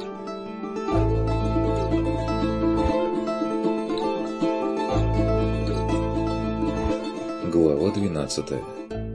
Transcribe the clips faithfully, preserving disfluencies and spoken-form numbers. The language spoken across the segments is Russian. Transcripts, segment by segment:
Глава двенадцатая.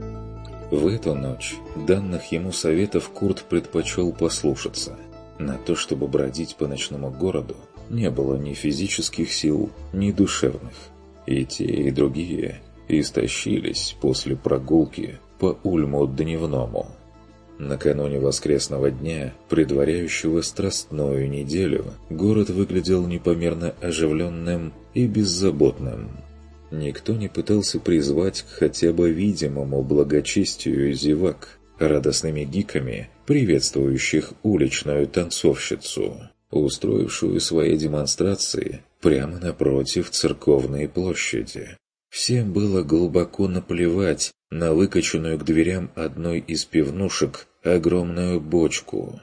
В эту ночь данных ему советов Курт предпочел послушаться. На то, чтобы бродить по ночному городу, не было ни физических сил, ни душевных. И те, и другие истощились после прогулки по Ульму дневному. Накануне воскресного дня, предваряющего страстную неделю, город выглядел непомерно оживленным и беззаботным. Никто не пытался призвать к хотя бы видимому благочестию зевак, радостными гиками, приветствующих уличную танцовщицу, устроившую свои демонстрации прямо напротив церковной площади. Всем было глубоко наплевать на выкачанную к дверям одной из пивнушек огромную бочку.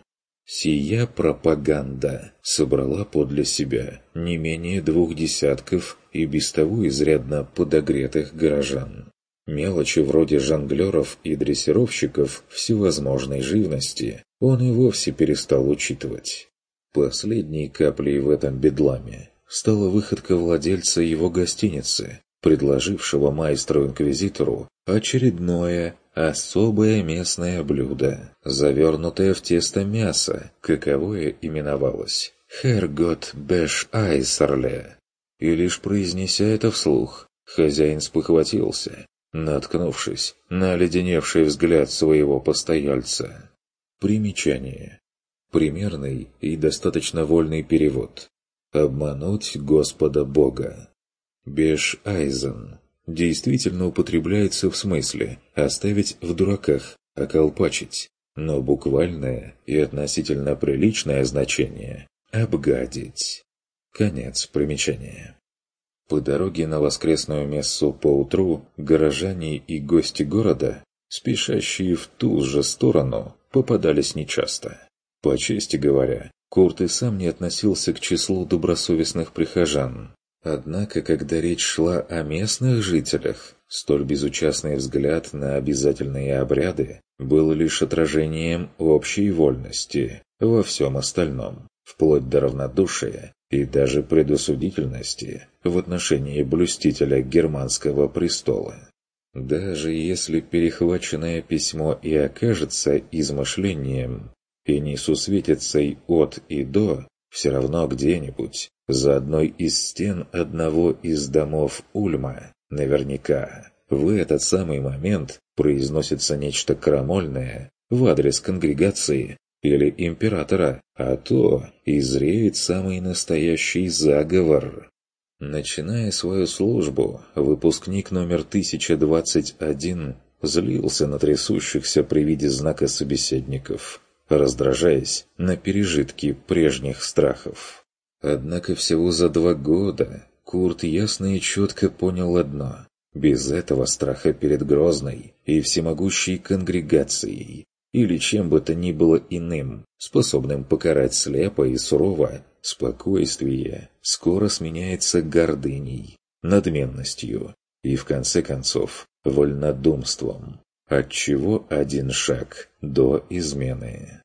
Сия пропаганда собрала подле себя не менее двух десятков и без того изрядно подогретых горожан. Мелочи вроде жонглеров и дрессировщиков всевозможной живности он и вовсе перестал учитывать. Последней каплей в этом бедламе стала выходка владельца его гостиницы, предложившего майстру-инквизитору очередное особое местное блюдо, завернутое в тесто мясо, каковое именовалось «Хергот беш айсерле». И лишь произнеся это вслух, хозяин спохватился, наткнувшись на оледеневший взгляд своего постояльца. Примечание. Примерный и достаточно вольный перевод. «Обмануть Господа Бога». «Беш айзен» действительно употребляется в смысле «оставить в дураках», «околпачить», но буквальное и относительно приличное значение «обгадить». Конец примечания. По дороге на воскресную мессу поутру горожане и гости города, спешащие в ту же сторону, попадались нечасто. По чести говоря, Курт и сам не относился к числу добросовестных прихожан. Однако, когда речь шла о местных жителях, столь безучастный взгляд на обязательные обряды был лишь отражением общей вольности во всем остальном, вплоть до равнодушия и даже предосудительности в отношении блюстителя германского престола. Даже если перехваченное письмо и окажется измышлением и несусветицей от и до, все равно где-нибудь за одной из стен одного из домов Ульма наверняка в этот самый момент произносится нечто крамольное в адрес конгрегации или императора, а то и зреет самый настоящий заговор. Начиная свою службу, выпускник номер тысяча двадцать один злился на трясущихся при виде знака собеседников, раздражаясь на пережитки прежних страхов. Однако всего за два года Курт ясно и четко понял одно: без этого страха перед грозной и всемогущей конгрегацией или чем бы то ни было иным, способным покарать слепо и сурово, спокойствие скоро сменяется гордыней, надменностью и, в конце концов, вольнодумством, отчего один шаг до измены.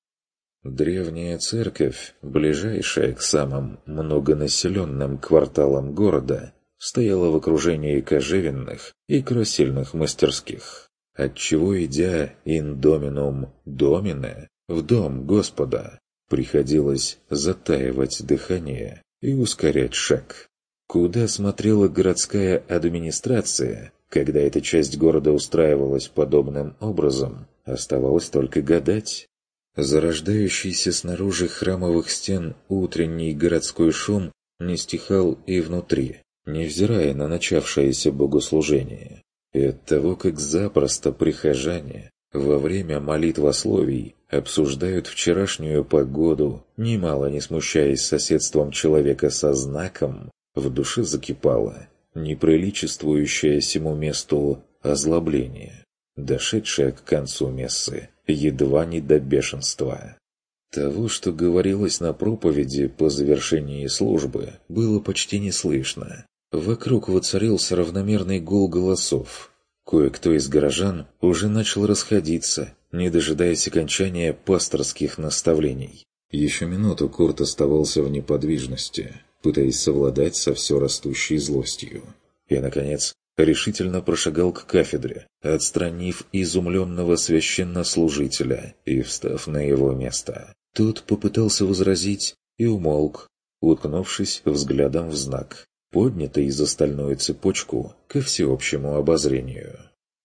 Древняя церковь, ближайшая к самым многонаселенным кварталам города, стояла в окружении кожевенных и красильных мастерских, отчего, идя in dominum domine, в дом Господа, приходилось затаивать дыхание и ускорять шаг. Куда смотрела городская администрация, когда эта часть города устраивалась подобным образом, оставалось только гадать. Зарождающийся снаружи храмовых стен утренний городской шум не стихал и внутри, невзирая на начавшееся богослужение. И оттого, как запросто прихожане во время молитвословий обсуждают вчерашнюю погоду, немало не смущаясь соседством человека со знаком, в душе закипало неприличествующее сему месту озлобление, дошедшее к концу мессы едва не до бешенства. Того, что говорилось на проповеди по завершении службы, было почти не слышно. Вокруг воцарился равномерный гул голосов. Кое-кто из горожан уже начал расходиться, не дожидаясь окончания пасторских наставлений. Еще минуту Курт оставался в неподвижности, пытаясь совладать со все растущей злостью. И, наконец, решительно прошагал к кафедре, отстранив изумленного священнослужителя и встав на его место. Тот попытался возразить и умолк, уткнувшись взглядом в знак, поднятый за стальную цепочку ко всеобщему обозрению.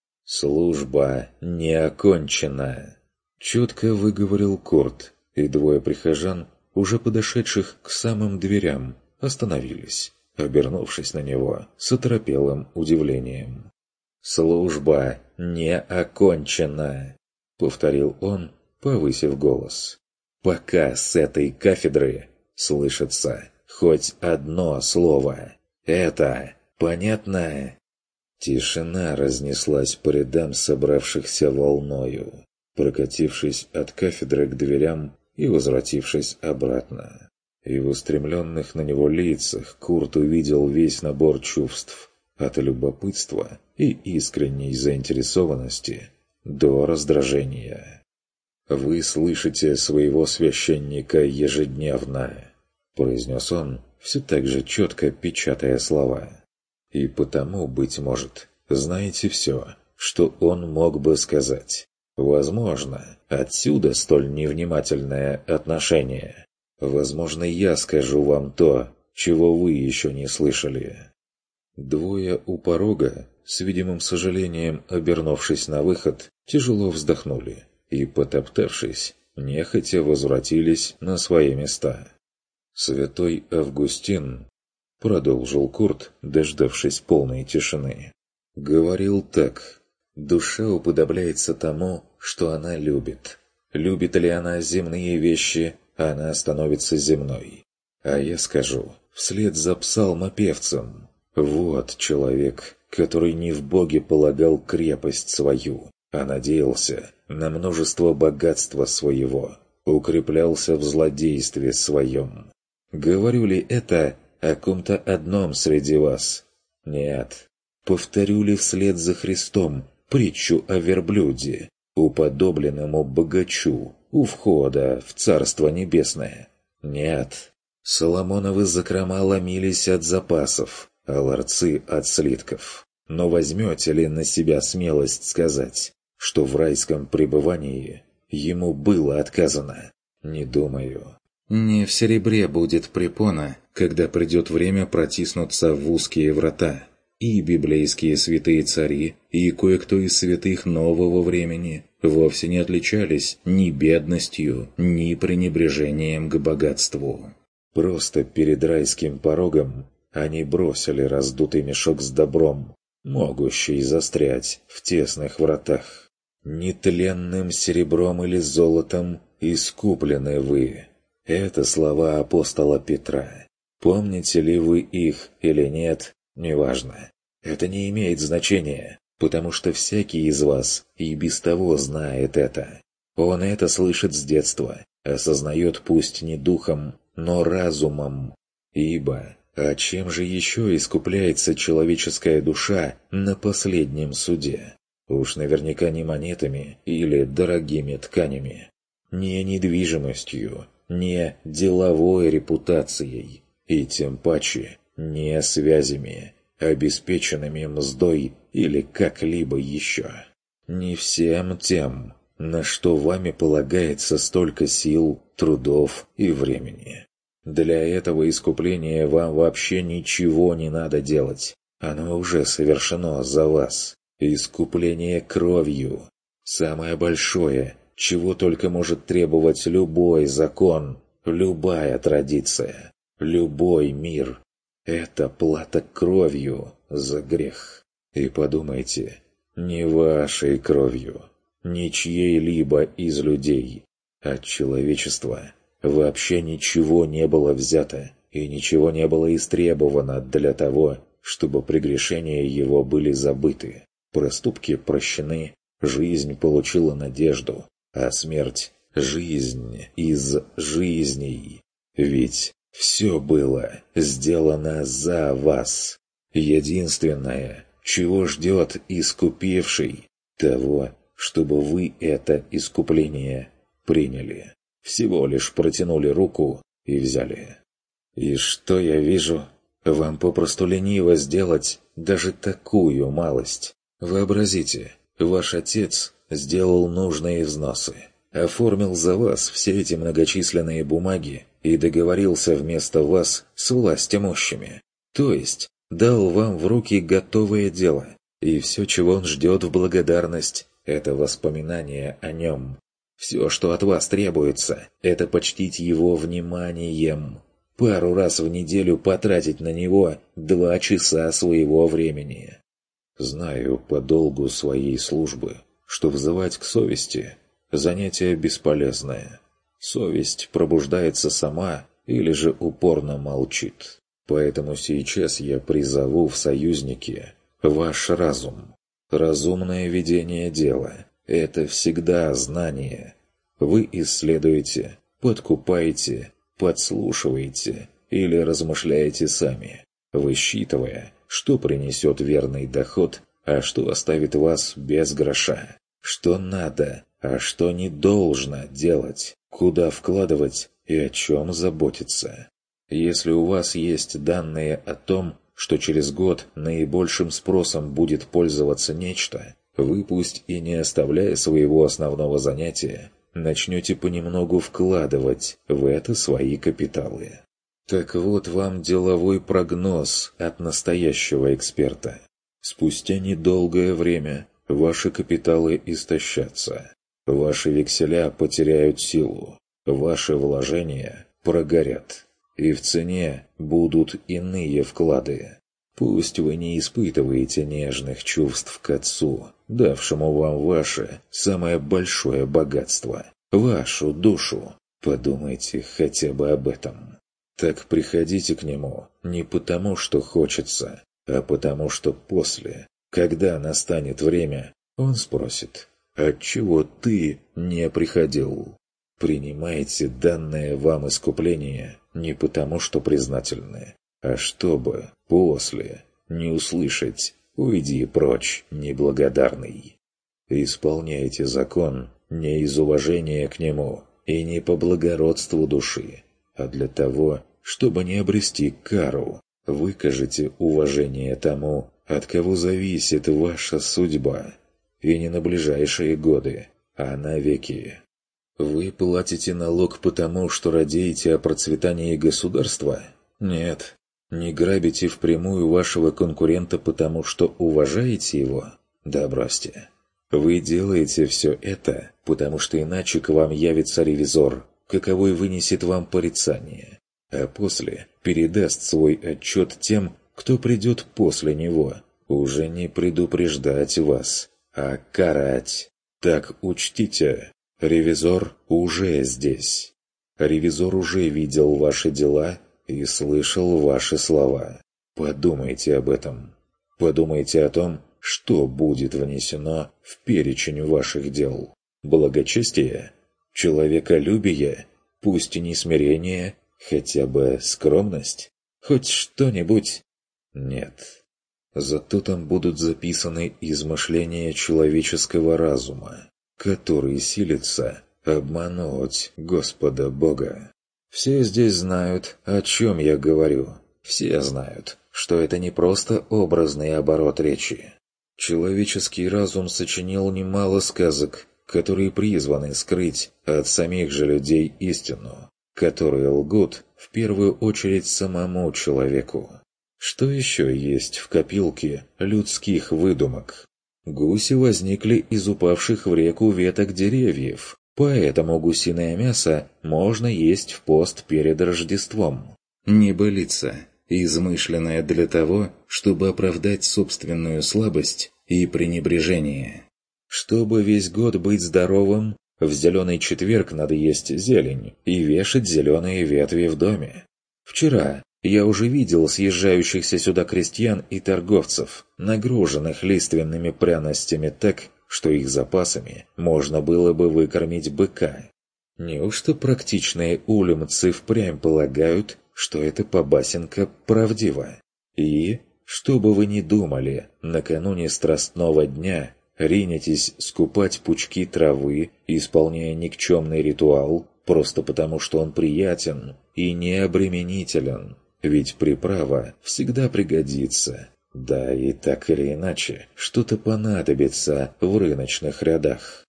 «Служба не окончена», — четко выговорил Курт, и двое прихожан, уже подошедших к самым дверям, остановились, обернувшись на него с оторопелым удивлением. «Служба не окончена», — повторил он, повысив голос. «Пока с этой кафедры слышится хоть одно слово. Это понятно?» Тишина разнеслась по рядам собравшихся волною, прокатившись от кафедры к дверям и возвратившись обратно. И в устремленных на него лицах Курт увидел весь набор чувств, от любопытства и искренней заинтересованности до раздражения. «Вы слышите своего священника ежедневно», — произнес он, все так же четко печатая слова. «И потому, быть может, знаете все, что он мог бы сказать. Возможно, отсюда столь невнимательное отношение. Возможно, я скажу вам то, чего вы еще не слышали». Двое у порога, с видимым сожалением обернувшись на выход, тяжело вздохнули и, потоптавшись, нехотя возвратились на свои места. «Святой Августин», — продолжил Курт, дождавшись полной тишины, — говорил так: «Душа уподобляется тому, что она любит. Любит ли она земные вещи, она становится земной. А я скажу, вслед за псалмопевцем: вот человек, который не в Боге полагал крепость свою, а надеялся на множество богатства своего, укреплялся в злодействе своем. Говорю ли это о ком-то одном среди вас? Нет. Повторю ли вслед за Христом притчу о верблюде, уподобленному богачу у входа в Царство Небесное? Нет. Соломоновы закрома ломились от запасов, а ларцы от слитков. Но возьмете ли на себя смелость сказать, что в райском пребывании ему было отказано? Не думаю. Не в серебре будет препона, когда придет время протиснуться в узкие врата. И библейские святые цари, и кое-кто из святых нового времени вовсе не отличались ни бедностью, ни пренебрежением к богатству. Просто перед райским порогом они бросили раздутый мешок с добром, могущий застрять в тесных вратах. «Нетленным серебром или золотом искуплены вы». Это слова апостола Петра. Помните ли вы их или нет, неважно. Это не имеет значения, потому что всякий из вас и без того знает это. Он это слышит с детства, осознает пусть не духом, но разумом. Ибо, а чем же еще искупляется человеческая душа на последнем суде? Уж наверняка не монетами или дорогими тканями, не недвижимостью, не деловой репутацией, и тем паче не связями, обеспеченными мздой или как-либо еще. Не всем тем, на что вами полагается столько сил, трудов и времени. Для этого искупления вам вообще ничего не надо делать. Оно уже совершено за вас. Искупление кровью. Самое большое, чего только может требовать любой закон, любая традиция, любой мир. Это плата кровью за грех. И подумайте, не вашей кровью, не чьей-либо из людей, от человечества вообще ничего не было взято и ничего не было истребовано для того, чтобы прегрешения его были забыты, проступки прощены, жизнь получила надежду, а смерть – жизнь из жизней. Ведь все было сделано за вас. Единственное, чего ждет искупивший, того, чтобы вы это искупление приняли. Всего лишь протянули руку и взяли. И что я вижу? Вам попросту лениво сделать даже такую малость. Вообразите, ваш отец сделал нужные взносы, оформил за вас все эти многочисленные бумаги и договорился вместо вас с властимущими. То есть дал вам в руки готовое дело, и все, чего он ждет в благодарность, это воспоминание о нем. Все, что от вас требуется, это почтить его вниманием. Пару раз в неделю потратить на него два часа своего времени. Знаю по долгу своей службы, что взывать к совести – занятие бесполезное. Совесть пробуждается сама или же упорно молчит. Поэтому сейчас я призову в союзники ваш разум. Разумное ведение дела – это всегда знание. Вы исследуете, подкупаете, подслушиваете или размышляете сами, высчитывая, что принесет верный доход, а что оставит вас без гроша, что надо, а что не должно делать, куда вкладывать и о чем заботиться. Если у вас есть данные о том, что через год наибольшим спросом будет пользоваться нечто, вы пусть и не оставляя своего основного занятия, начнете понемногу вкладывать в это свои капиталы. Так вот вам деловой прогноз от настоящего эксперта. Спустя недолгое время ваши капиталы истощатся, ваши векселя потеряют силу, ваши вложения прогорят, и в цене будут иные вклады. Пусть вы не испытываете нежных чувств к отцу, давшему вам ваше самое большое богатство, вашу душу. Подумайте хотя бы об этом. Так приходите к нему не потому, что хочется, а потому, что после, когда настанет время, он спросит: «Отчего ты не приходил?» Принимайте данное вам искупление не потому, что признательны, а чтобы после не услышать «Уйди прочь, неблагодарный». Исполняйте закон не из уважения к нему и не по благородству души, а для того, чтобы не обрести кару. Выкажите уважение тому, от кого зависит ваша судьба, и не на ближайшие годы, а навеки. Вы платите налог потому, что радеете о процветании государства? Нет. Не грабите впрямую вашего конкурента потому, что уважаете его? Да бросьте. Вы делаете все это, потому что иначе к вам явится ревизор, каковой вынесет вам порицание, а после передаст свой отчет тем, кто придет после него, уже не предупреждать вас, а карать. Так учтите, ревизор уже здесь. Ревизор уже видел ваши дела и слышал ваши слова. Подумайте об этом. Подумайте о том, что будет внесено в перечень ваших дел. Благочестие? Человеколюбие? Пусть и не смирение, хотя бы скромность? Хоть что-нибудь? Нет. Зато там будут записаны измышления человеческого разума, который силится обмануть Господа Бога. Все здесь знают, о чем я говорю. Все знают, что это не просто образный оборот речи. Человеческий разум сочинил немало сказок, которые призваны скрыть от самих же людей истину, которые лгут в первую очередь самому человеку. Что еще есть в копилке людских выдумок? Гуси возникли из упавших в реку веток деревьев, поэтому гусиное мясо можно есть в пост перед Рождеством. Небылица, измышленная для того, чтобы оправдать собственную слабость и пренебрежение. Чтобы весь год быть здоровым, в зеленый четверг надо есть зелень и вешать зеленые ветви в доме. Вчера я уже видел съезжающихся сюда крестьян и торговцев, нагруженных лиственными пряностями так, что их запасами можно было бы выкормить быка. Неужто практичные улемцы впрямь полагают, что эта побасенка правдива? И, что бы вы ни думали, накануне Страстного дня ринетесь скупать пучки травы, исполняя никчемный ритуал, просто потому, что он приятен и необременителен. Ведь приправа всегда пригодится. Да и так или иначе, что-то понадобится в рыночных рядах.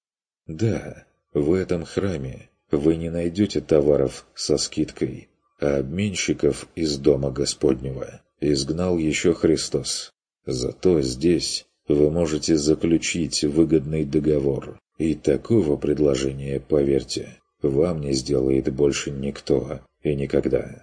Да, в этом храме вы не найдете товаров со скидкой, а обменщиков из дома Господнего изгнал еще Христос. Зато здесь вы можете заключить выгодный договор, и такого предложения, поверьте, вам не сделает больше никто и никогда.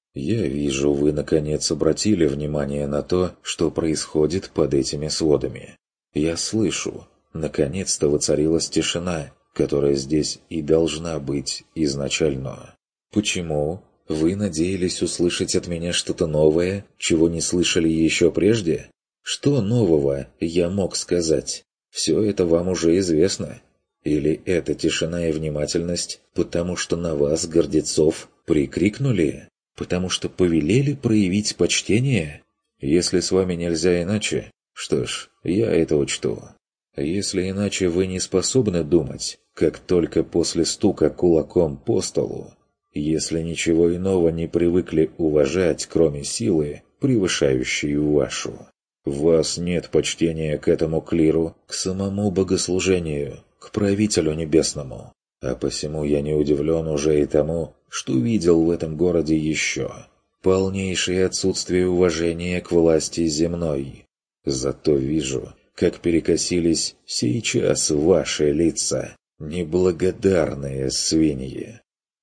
Я вижу, вы наконец обратили внимание на то, что происходит под этими сводами. Я слышу, наконец-то воцарилась тишина, которая здесь и должна быть изначально. Почему? Вы надеялись услышать от меня что-то новое, чего не слышали еще прежде? Что нового я мог сказать? Все это вам уже известно. Или это тишина и внимательность, потому что на вас, гордецов, прикрикнули? Потому что повелели проявить почтение? Если с вами нельзя иначе, что ж, я это учту. Если иначе вы не способны думать, как только после стука кулаком по столу, если ничего иного не привыкли уважать, кроме силы, превышающей вашу, в вас нет почтения к этому клиру, к самому богослужению, к правителю небесному. А посему я не удивлен уже и тому, что видел в этом городе еще полнейшее отсутствие уважения к власти земной. Зато вижу, как перекосились сейчас ваши лица, неблагодарные свиньи.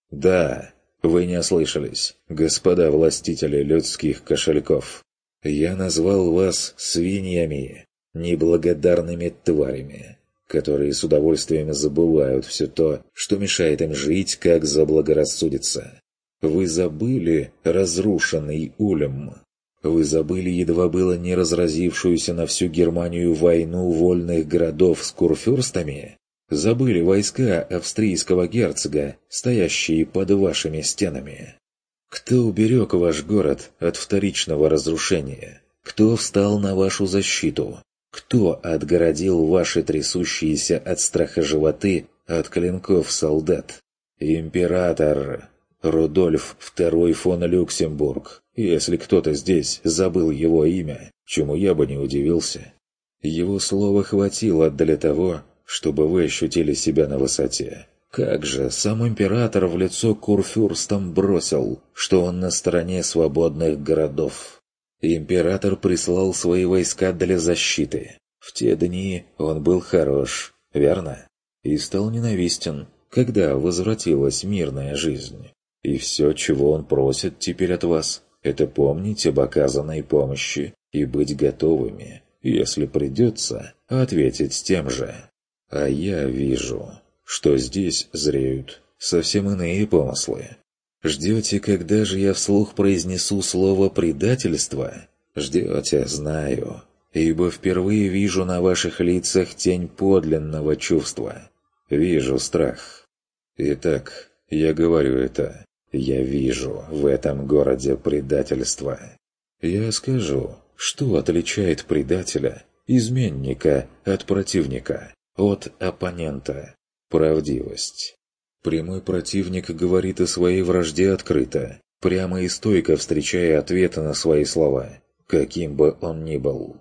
Да, вы не ослышались, господа властители людских кошельков. Я назвал вас свиньями, неблагодарными тварями, которые с удовольствием забывают все то, что мешает им жить, как заблагорассудится. Вы забыли разрушенный Улем. Вы забыли едва было не разразившуюся на всю Германию войну вольных городов с курфюрстами? Забыли войска австрийского герцога, стоящие под вашими стенами? Кто уберег ваш город от вторичного разрушения? Кто встал на вашу защиту? Кто отгородил ваши трясущиеся от страха животы от клинков солдат? Император Рудольф второй фон Люксембург. Если кто-то здесь забыл его имя, чему я бы не удивился. Его слова хватило для того, чтобы вы ощутили себя на высоте. Как же сам император в лицо курфюрстам бросил, что он на стороне свободных городов. Император прислал свои войска для защиты. В те дни он был хорош, верно? И стал ненавистен, когда возвратилась мирная жизнь. И все, чего он просит теперь от вас, это помнить об оказанной помощи и быть готовыми, если придется, ответить тем же. А я вижу, что здесь зреют совсем иные помыслы. Ждете, когда же я вслух произнесу слово «предательство»? Ждете, знаю, ибо впервые вижу на ваших лицах тень подлинного чувства. Вижу страх. Итак, я говорю это. Я вижу в этом городе предательство. Я скажу, что отличает предателя, изменника от противника, от оппонента. Правдивость. Прямой противник говорит о своей вражде открыто, прямо и стойко встречая ответы на свои слова, каким бы он ни был.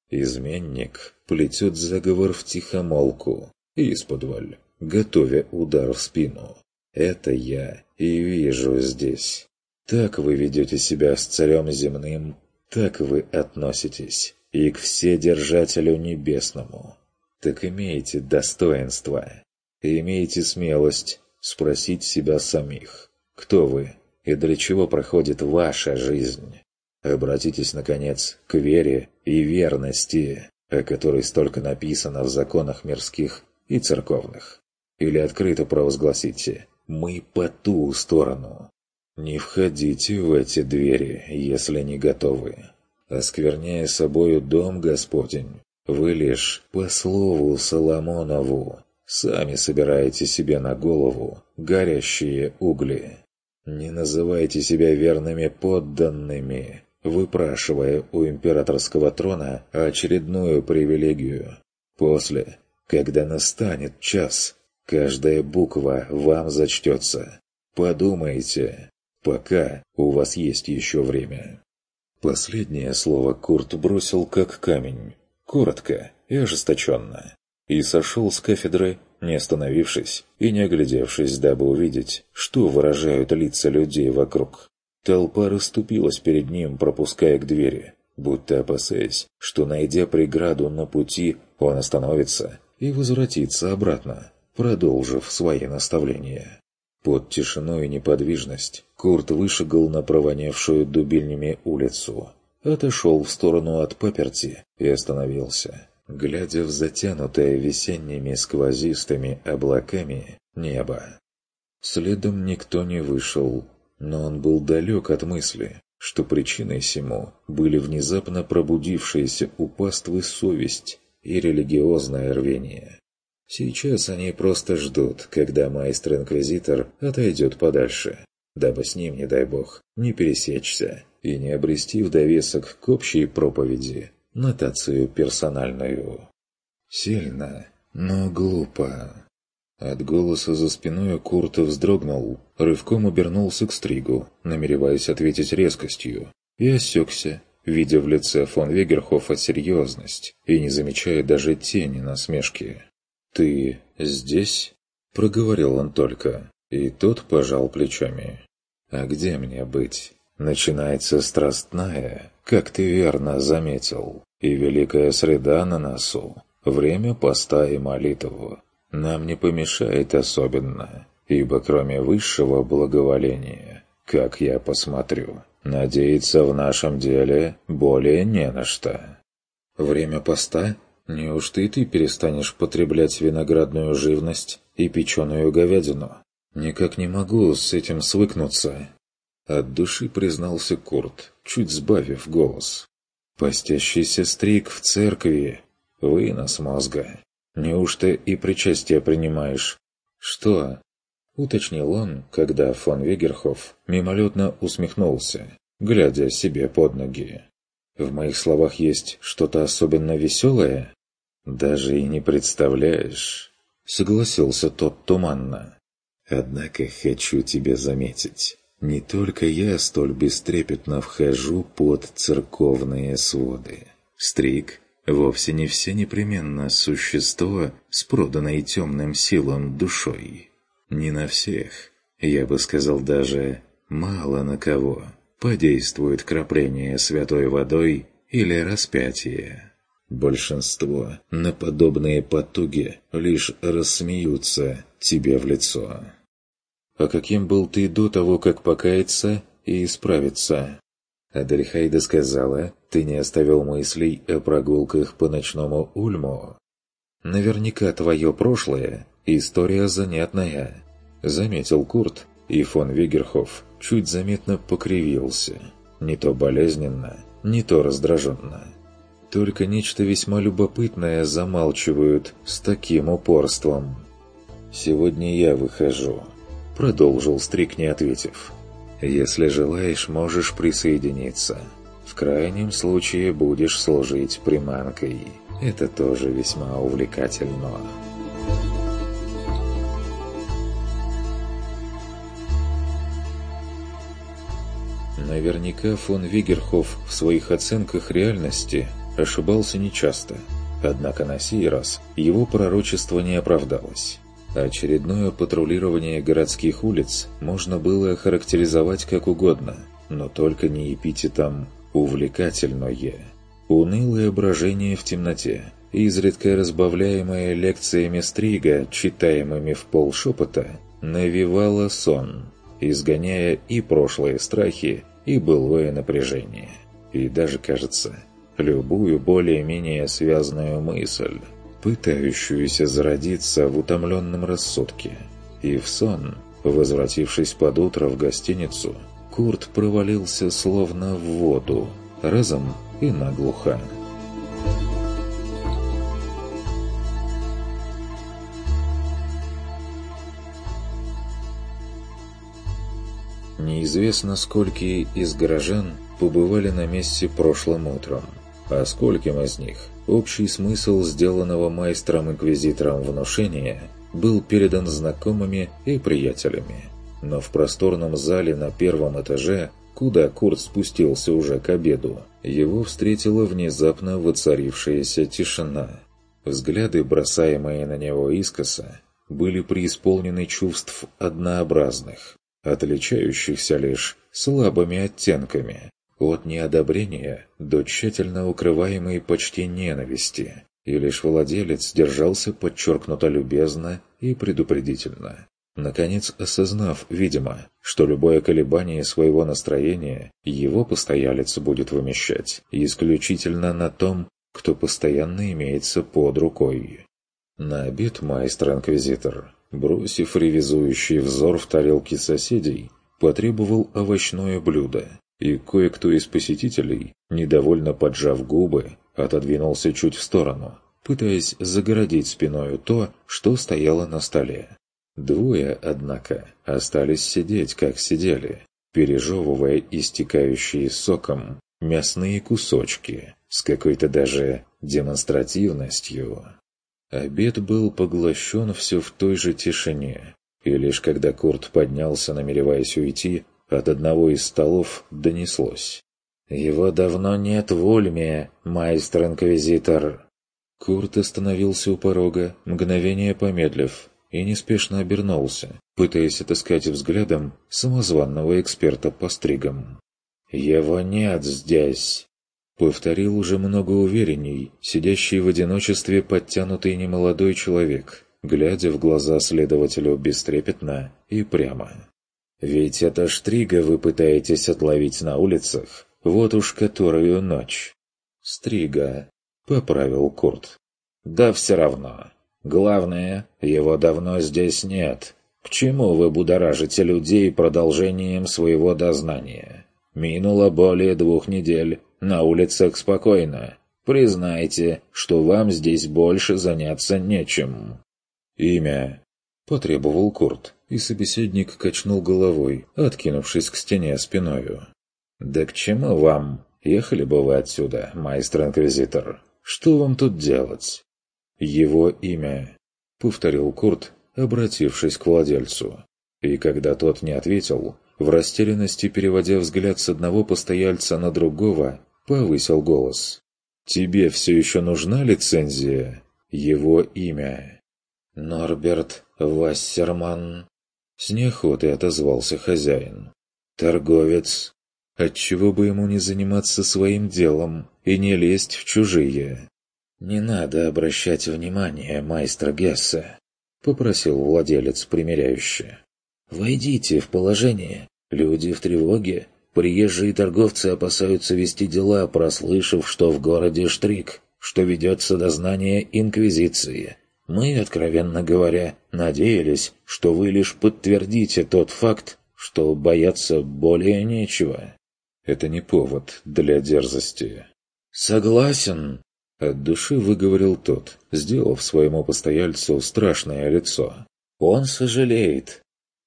Изменник плетет заговор втихомолку, исподволь, готовя удар в спину. Это я и вижу здесь. Так вы ведете себя с царем земным, так вы относитесь и к Вседержателю Небесному. Так имейте достоинство, и имейте смелость спросить себя самих, кто вы и для чего проходит ваша жизнь. Обратитесь, наконец, к вере и верности, о которой столько написано в законах мирских и церковных. Или открыто провозгласите: «Мы по ту сторону». Не входите в эти двери, если не готовы. Оскверняя собою дом Господень, вы лишь по слову Соломонову сами собираете себе на голову горящие угли. Не называйте себя верными подданными, выпрашивая у императорского трона очередную привилегию. После, когда настанет час, Каждая буква вам зачтется. Подумайте, пока у вас есть еще время». Последнее слово Курт бросил как камень, коротко и ожесточенно, и сошел с кафедры, не остановившись и не оглядевшись, дабы увидеть, что выражают лица людей вокруг. Толпа расступилась перед ним, пропуская к двери, будто опасаясь, что, найдя преграду на пути, он остановится и возвратится обратно, продолжив свои наставления. Под тишину и неподвижность Курт вышагал на провонявшую дубильнями улицу, отошел в сторону от паперти и остановился, глядя в затянутое весенними сквозистыми облаками небо. Следом никто не вышел, но он был далек от мысли, что причиной сему были внезапно пробудившиеся у паствы совесть и религиозное рвение. Сейчас они просто ждут, когда майстер-инквизитор отойдет подальше, дабы с ним, не дай бог, не пересечься и не обрести в довесок к общей проповеди нотацию персональную. Сильно, но глупо. От голоса за спиной Курта вздрогнул, рывком обернулся к Стригу, намереваясь ответить резкостью, и осекся, видя в лице фон Вегерхофа серьезность и не замечая даже тени насмешки. «Ты здесь?» — проговорил он только, и тот пожал плечами. «А где мне быть? Начинается страстная, как ты верно заметил, и великая среда на носу, время поста и молитву. Нам не помешает особенно, ибо кроме высшего благоволения, как я посмотрю, надеяться в нашем деле более не на что». «Время поста? Неужто и ты перестанешь потреблять виноградную живность и печеную говядину? Никак не могу с этим свыкнуться». От души признался Курт, чуть сбавив голос. «Постящийся Стриг в церкви. Вынос мозга. Неужто и причастие принимаешь?» «Что?» — уточнил он, когда фон Вегерхоф мимолетно усмехнулся, глядя себе под ноги. «В моих словах есть что-то особенно веселое?» «Даже и не представляешь», — согласился тот туманно. «Однако хочу тебе заметить, не только я столь бестрепетно вхожу под церковные своды. Стриг вовсе не все непременно существо с проданной темным силам душой. Не на всех, я бы сказал даже мало на кого, подействует кропление святой водой или распятие. Большинство на подобные потуги лишь рассмеются тебе в лицо». «А каким был ты до того, как покаяться и исправиться?» Адельхайда сказала, ты не оставил мыслей о прогулках по ночному Ульму. «Наверняка твое прошлое — история занятная», — заметил Курт, и фон Вегерхоф чуть заметно покривился, не то болезненно, не то раздраженно. Только нечто весьма любопытное замалчивают с таким упорством. «Сегодня я выхожу», — продолжил Стриг, не ответив. «Если желаешь, можешь присоединиться. В крайнем случае будешь служить приманкой. Это тоже весьма увлекательно». Наверняка фон Вегерхоф в своих оценках реальности ошибался нечасто. Однако на сей раз его пророчество не оправдалось. Очередное патрулирование городских улиц можно было охарактеризовать как угодно, но только не эпитетом «увлекательное». Унылое брожение в темноте, изредка разбавляемое лекциями Стрига, читаемыми в полшепота, навевало сон, изгоняя и прошлые страхи, и былое напряжение, и даже, кажется, любую более-менее связанную мысль, пытающуюся зародиться в утомленном рассудке. И в сон, возвратившись под утро в гостиницу, Курт провалился словно в воду, разом и наглухо. Неизвестно, сколькие из горожан побывали на месте прошлым утром, а скольким из них общий смысл сделанного майстром-инквизитором внушения был передан знакомыми и приятелями. Но в просторном зале на первом этаже, куда Курт спустился уже к обеду, его встретила внезапно воцарившаяся тишина. Взгляды, бросаемые на него искоса, были преисполнены чувств однообразных, отличающихся лишь слабыми оттенками, от неодобрения до тщательно укрываемой почти ненависти, и лишь владелец держался подчеркнуто любезно и предупредительно. Наконец, осознав, видимо, что любое колебание своего настроения его постоялец будет вымещать исключительно на том, кто постоянно имеется под рукой. На обед майстер-инквизитор, бросив ревизующий взор в тарелки соседей, потребовал овощное блюдо, и кое-кто из посетителей, недовольно поджав губы, отодвинулся чуть в сторону, пытаясь загородить спиною то, что стояло на столе. Двое, однако, остались сидеть, как сидели, пережевывая истекающие соком мясные кусочки с какой-то даже демонстративностью. Обед был поглощен все в той же тишине, и лишь когда Курт поднялся, намереваясь уйти, от одного из столов донеслось: «Его давно нет в Ульме, майстер-инквизитор». Курт остановился у порога, мгновение помедлив, и неспешно обернулся, пытаясь отыскать взглядом самозванного эксперта по стригам. «Его нет здесь», — повторил уже много уверенней, сидящий в одиночестве подтянутый немолодой человек, глядя в глаза следователю бестрепетно и прямо. «Ведь это Штрига вы пытаетесь отловить на улицах, вот уж которую ночь». «Стрига», — поправил Курт. «Да все равно. Главное, его давно здесь нет. К чему вы будоражите людей продолжением своего дознания? Минуло более двух недель. На улицах спокойно. Признайте, что вам здесь больше заняться нечем». «Имя», — потребовал Курт, и собеседник качнул головой, откинувшись к стене спиною. «Да к чему вам? Ехали бы вы отсюда, майстер-инквизитор. Что вам тут делать?» «Его имя», — повторил Курт, обратившись к владельцу. И когда тот не ответил, в растерянности переводя взгляд с одного постояльца на другого, повысил голос. «Тебе все еще нужна лицензия? Его имя?» «Норберт Вассерман», — с неохотой отозвался хозяин. «Торговец. Отчего бы ему не заниматься своим делом и не лезть в чужие?» «Не надо обращать внимание, майстер Гессе», — попросил владелец примиряюще. «Войдите в положение. Люди в тревоге. Приезжие торговцы опасаются вести дела, прослышав, что в городе Штрик, что ведется дознание Инквизиции. Мы, откровенно говоря, надеялись, что вы лишь подтвердите тот факт, что бояться более нечего». «Это не повод для дерзости». «Согласен», — от души выговорил тот, сделав своему постояльцу страшное лицо. «Он сожалеет».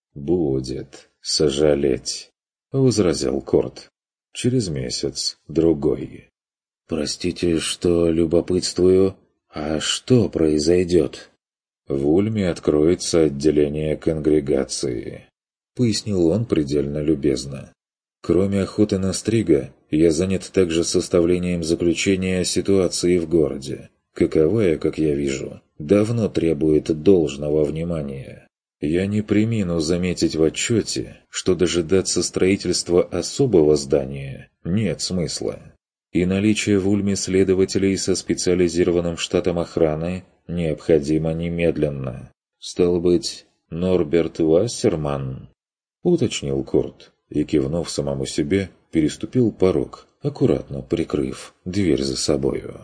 «Будет сожалеть», — возразил Курт. «Через месяц, другой». «Простите, что любопытствую, а что произойдет?» «В Ульме откроется отделение конгрегации», — пояснил он предельно любезно. «Кроме охоты на стрига, я занят также составлением заключения о ситуации в городе, каковая, как я вижу, давно требует должного внимания. Я не премину заметить в отчете, что дожидаться строительства особого здания нет смысла, и наличие в Ульме следователей со специализированным штатом охраны необходимо немедленно. Стал быть, Норберт Вассерман?» — уточнил Курт. И, кивнув самому себе, переступил порог, аккуратно прикрыв дверь за собою.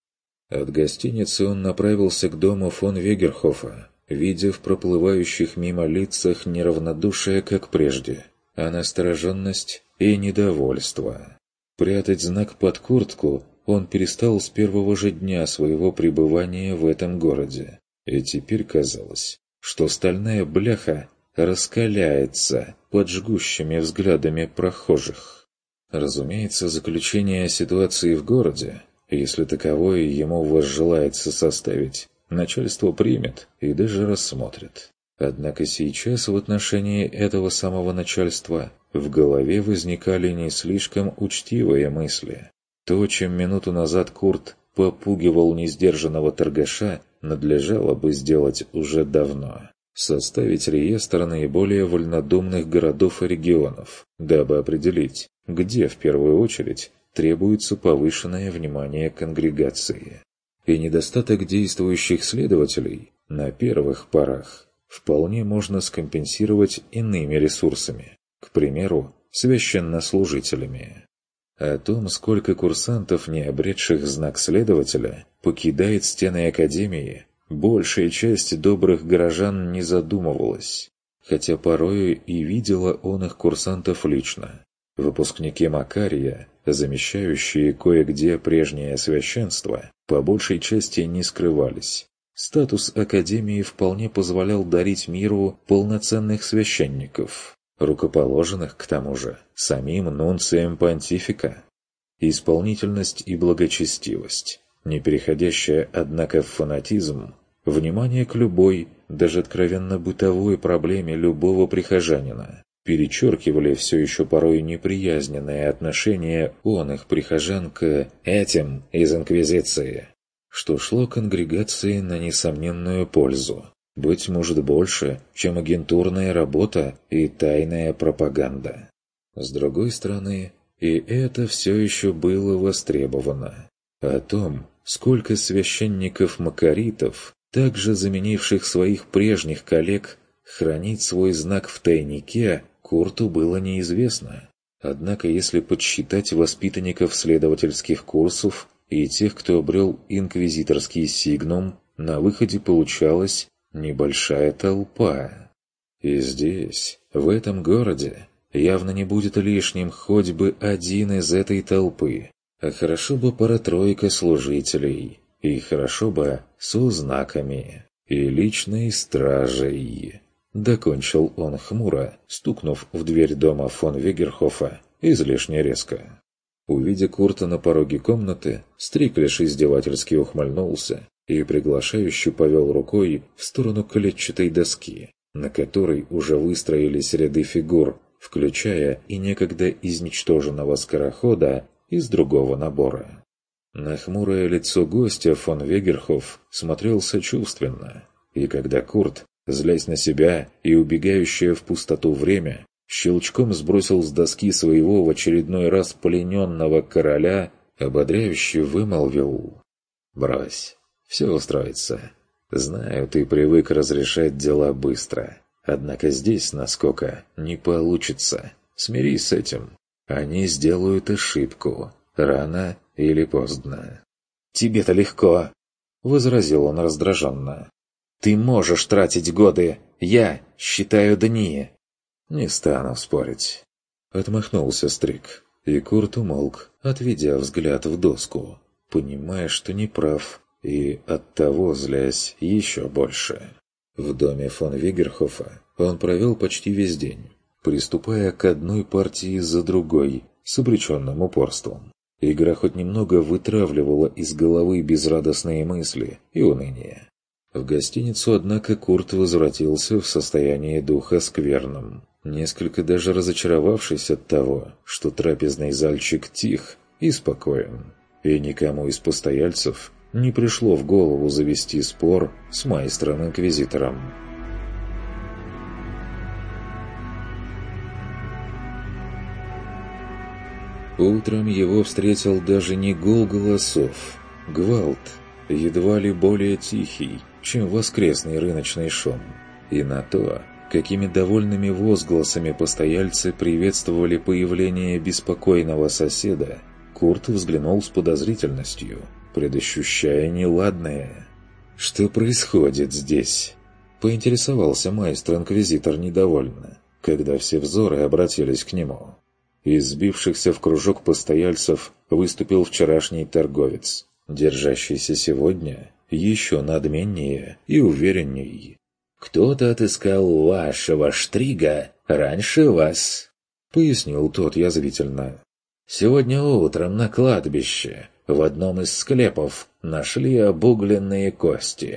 От гостиницы он направился к дому фон Вегерхофа, видя в проплывающих мимо лицах не равнодушие, как прежде, а настороженность и недовольство. Прятать знак под куртку он перестал с первого же дня своего пребывания в этом городе, и теперь казалось, что стальная бляха раскаляется под жгущими взглядами прохожих. Разумеется, заключение о ситуации в городе, если таковое ему возжелается составить, начальство примет и даже рассмотрит. Однако сейчас в отношении этого самого начальства в голове возникали не слишком учтивые мысли. То, чем минуту назад Курт попугивал несдержанного торгаша, надлежало бы сделать уже давно. Составить реестр наиболее вольнодумных городов и регионов, дабы определить, где в первую очередь требуется повышенное внимание конгрегации. И недостаток действующих следователей на первых порах вполне можно скомпенсировать иными ресурсами, к примеру, священнослужителями. О том, сколько курсантов, не обретших знак следователя, покидает стены академии, большая часть добрых горожан не задумывалась, хотя порою и видела он их курсантов лично. Выпускники Макария, замещающие кое-где прежнее священство, по большей части не скрывались. Статус академии вполне позволял дарить миру полноценных священников, рукоположенных, к тому же, самим нунцием понтифика. Исполнительность и благочестивость, не переходящая, однако, в фанатизм, внимание к любой, даже откровенно бытовой проблеме любого прихожанина, перечеркивали все еще порой неприязненное отношение он их прихожан к этим из Инквизиции, что шло конгрегации на несомненную пользу, быть может больше, чем агентурная работа и тайная пропаганда. С другой стороны, и это все еще было востребовано. О том, сколько священников-макаритов, также заменивших своих прежних коллег, хранить свой знак в тайнике, Курту было неизвестно. Однако, если подсчитать воспитанников следовательских курсов и тех, кто обрел инквизиторский сигнум, на выходе получалась небольшая толпа. И здесь, в этом городе, явно не будет лишним хоть бы один из этой толпы, а хорошо бы пара-тройка служителей, и хорошо бы со знаками, и личной стражей. Докончил он хмуро, стукнув в дверь дома фон Вегерхофа излишне резко. Увидя Курта на пороге комнаты, Стриклиш издевательски ухмыльнулся и приглашающе повел рукой в сторону клетчатой доски, на которой уже выстроились ряды фигур, включая и некогда изничтоженного скорохода из другого набора. На хмурое лицо гостя фон Вегерхоф смотрел сочувственно, и когда Курт, злясь на себя и убегающее в пустоту время, щелчком сбросил с доски своего в очередной раз плененного короля, ободряюще вымолвил: «Брось, все устроится. Знаю, ты привык разрешать дела быстро. Однако здесь наскока не получится. Смирись с этим. Они сделают ошибку. Рано или поздно». «Тебе-то легко», — возразил он раздраженно. «Ты можешь тратить годы. Я считаю дни». «Не стану спорить». Отмахнулся Стрик, и Курт умолк, отведя взгляд в доску, понимая, что не прав, и оттого злясь еще больше. В доме фон Вегерхофа он провел почти весь день, приступая к одной партии за другой с обреченным упорством. Игра хоть немного вытравливала из головы безрадостные мысли и уныние. В гостиницу, однако, Курт возвратился в состоянии духа скверном, несколько даже разочаровавшись от того, что трапезный зальчик тих и спокоен, и никому из постояльцев не пришло в голову завести спор с майстром-инквизитором. Утром его встретил даже не гул голосов, гвалт, едва ли более тихий, чем воскресный рыночный шум, и на то, какими довольными возгласами постояльцы приветствовали появление беспокойного соседа, Курт взглянул с подозрительностью, предощущая неладное. «Что происходит здесь?» — поинтересовался майстр-инквизитор недовольно, когда все взоры обратились к нему. Из сбившихся в кружок постояльцев выступил вчерашний торговец, держащийся сегодня еще надменнее и уверенней. «Кто-то отыскал вашего штрига раньше вас», — пояснил тот язвительно. «Сегодня утром на кладбище в одном из склепов нашли обугленные кости.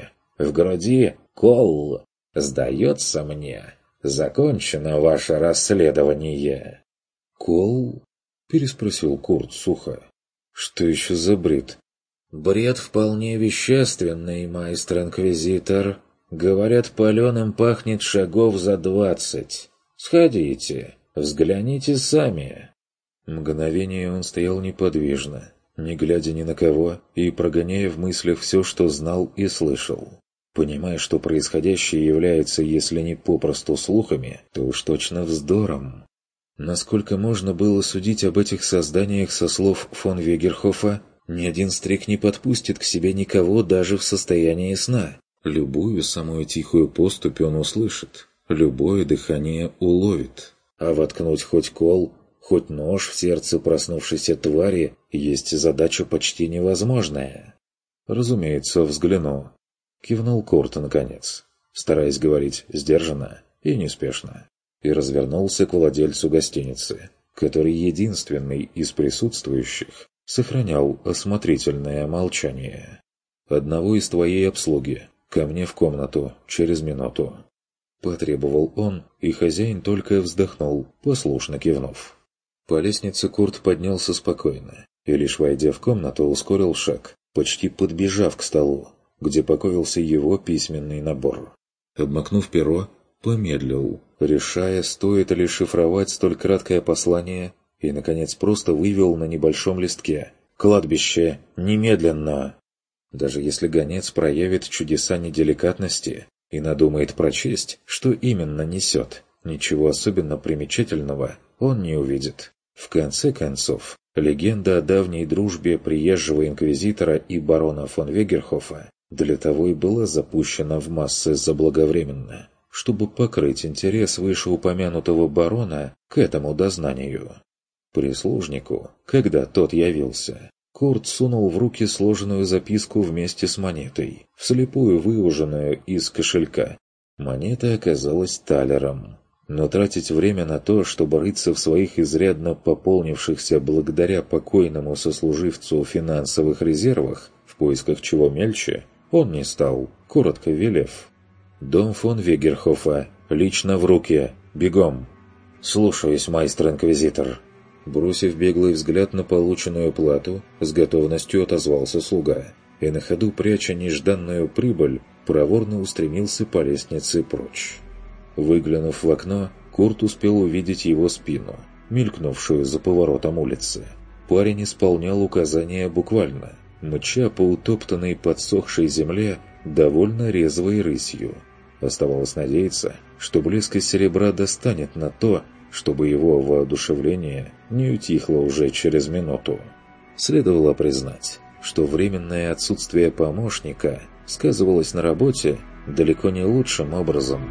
в груди кол. Сдается мне, закончено ваше расследование». «Кол?» — переспросил Курт сухо. «Что еще за бред?» «Бред вполне вещественный, майстер-инквизитор. Говорят, паленым пахнет шагов за двадцать. Сходите, взгляните сами». Мгновение он стоял неподвижно, не глядя ни на кого и прогоняя в мыслях все, что знал и слышал. Понимая, что происходящее является, если не попросту слухами, то уж точно вздором. Насколько можно было судить об этих созданиях со слов фон Вегерхофа, ни один стрик не подпустит к себе никого даже в состоянии сна. Любую самую тихую поступь он услышит, любое дыхание уловит. А воткнуть хоть кол, хоть нож в сердце проснувшейся твари есть задача почти невозможная. «Разумеется, взгляну», — кивнул Курт наконец, стараясь говорить сдержанно и неспешно, и развернулся к владельцу гостиницы, который единственный из присутствующих сохранял осмотрительное молчание. «Одного из твоей обслуги, ко мне в комнату, через минуту», — потребовал он, и хозяин только вздохнул, послушно кивнув. По лестнице Курт поднялся спокойно, и лишь войдя в комнату, ускорил шаг, почти подбежав к столу, где покоился его письменный набор. Обмакнув перо, помедлил, решая, стоит ли шифровать столь краткое послание, и, наконец, просто вывел на небольшом листке: «Кладбище! Немедленно!» Даже если гонец проявит чудеса неделикатности и надумает прочесть, что именно несет, ничего особенно примечательного он не увидит. В конце концов, легенда о давней дружбе приезжего инквизитора и барона фон Вегерхофа для того и была запущена в массы заблаговременно, чтобы покрыть интерес вышеупомянутого барона к этому дознанию. Прислужнику, когда тот явился, Курт сунул в руки сложенную записку вместе с монетой, вслепую выуженную из кошелька. Монета оказалась талером. Но тратить время на то, чтобы рыться в своих изрядно пополнившихся благодаря покойному сослуживцу финансовых резервах, в поисках чего мельче, он не стал, коротко велев: «Дом фон Вегерхофа, лично в руки, бегом!» «Слушаюсь, майстер-инквизитор!» Бросив беглый взгляд на полученную плату, с готовностью отозвался слуга, и на ходу, пряча нежданную прибыль, проворно устремился по лестнице прочь. Выглянув в окно, Курт успел увидеть его спину, мелькнувшую за поворотом улицы. Парень исполнял указания буквально, мча по утоптанной подсохшей земле довольно резвой рысью. Оставалось надеяться, что блеск серебра достанет на то, чтобы его воодушевление не утихло уже через минуту. Следовало признать, что временное отсутствие помощника сказывалось на работе далеко не лучшим образом.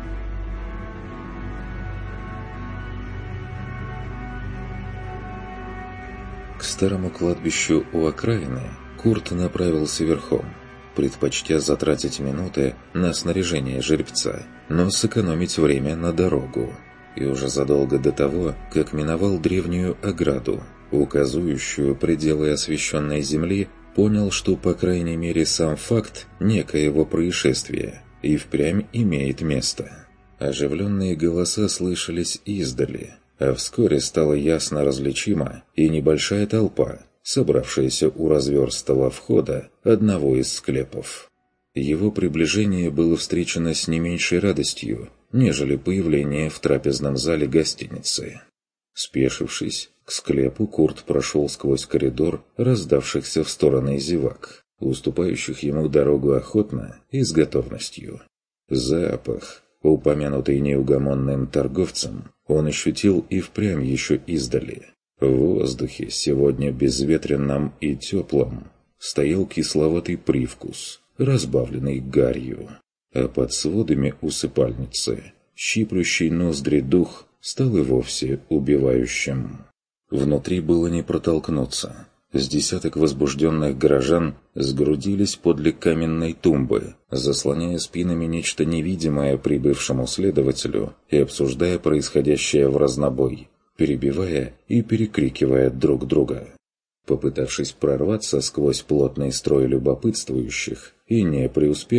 К старому кладбищу у окраины Курт направился верхом, предпочтя затратить минуты на снаряжение жеребца, но сэкономить время на дорогу. И уже задолго до того, как миновал древнюю ограду, указывающую пределы освященной земли, понял, что, по крайней мере, сам факт некоего происшествия и впрямь имеет место. Оживленные голоса слышались издали, а вскоре стало ясно различима и небольшая толпа, собравшаяся у разверстого входа одного из склепов. Его приближение было встречено с не меньшей радостью, нежели появление в трапезном зале гостиницы. Спешившись, к склепу Курт прошел сквозь коридор раздавшихся в стороны зевак, уступающих ему дорогу охотно и с готовностью. Запах, упомянутый неугомонным торговцем, он ощутил и впрямь еще издали. В воздухе, сегодня безветренном и теплом, стоял кисловатый привкус, разбавленный гарью. А под сводами усыпальницы щиплющий ноздри дух стал и вовсе убивающим. Внутри было не протолкнуться. С десяток возбужденных горожан сгрудились подле каменной тумбы, заслоняя спинами нечто невидимое прибывшему следователю и обсуждая происходящее в разнобой, перебивая и перекрикивая друг друга. Попытавшись прорваться сквозь плотный строй любопытствующих и не преуспев,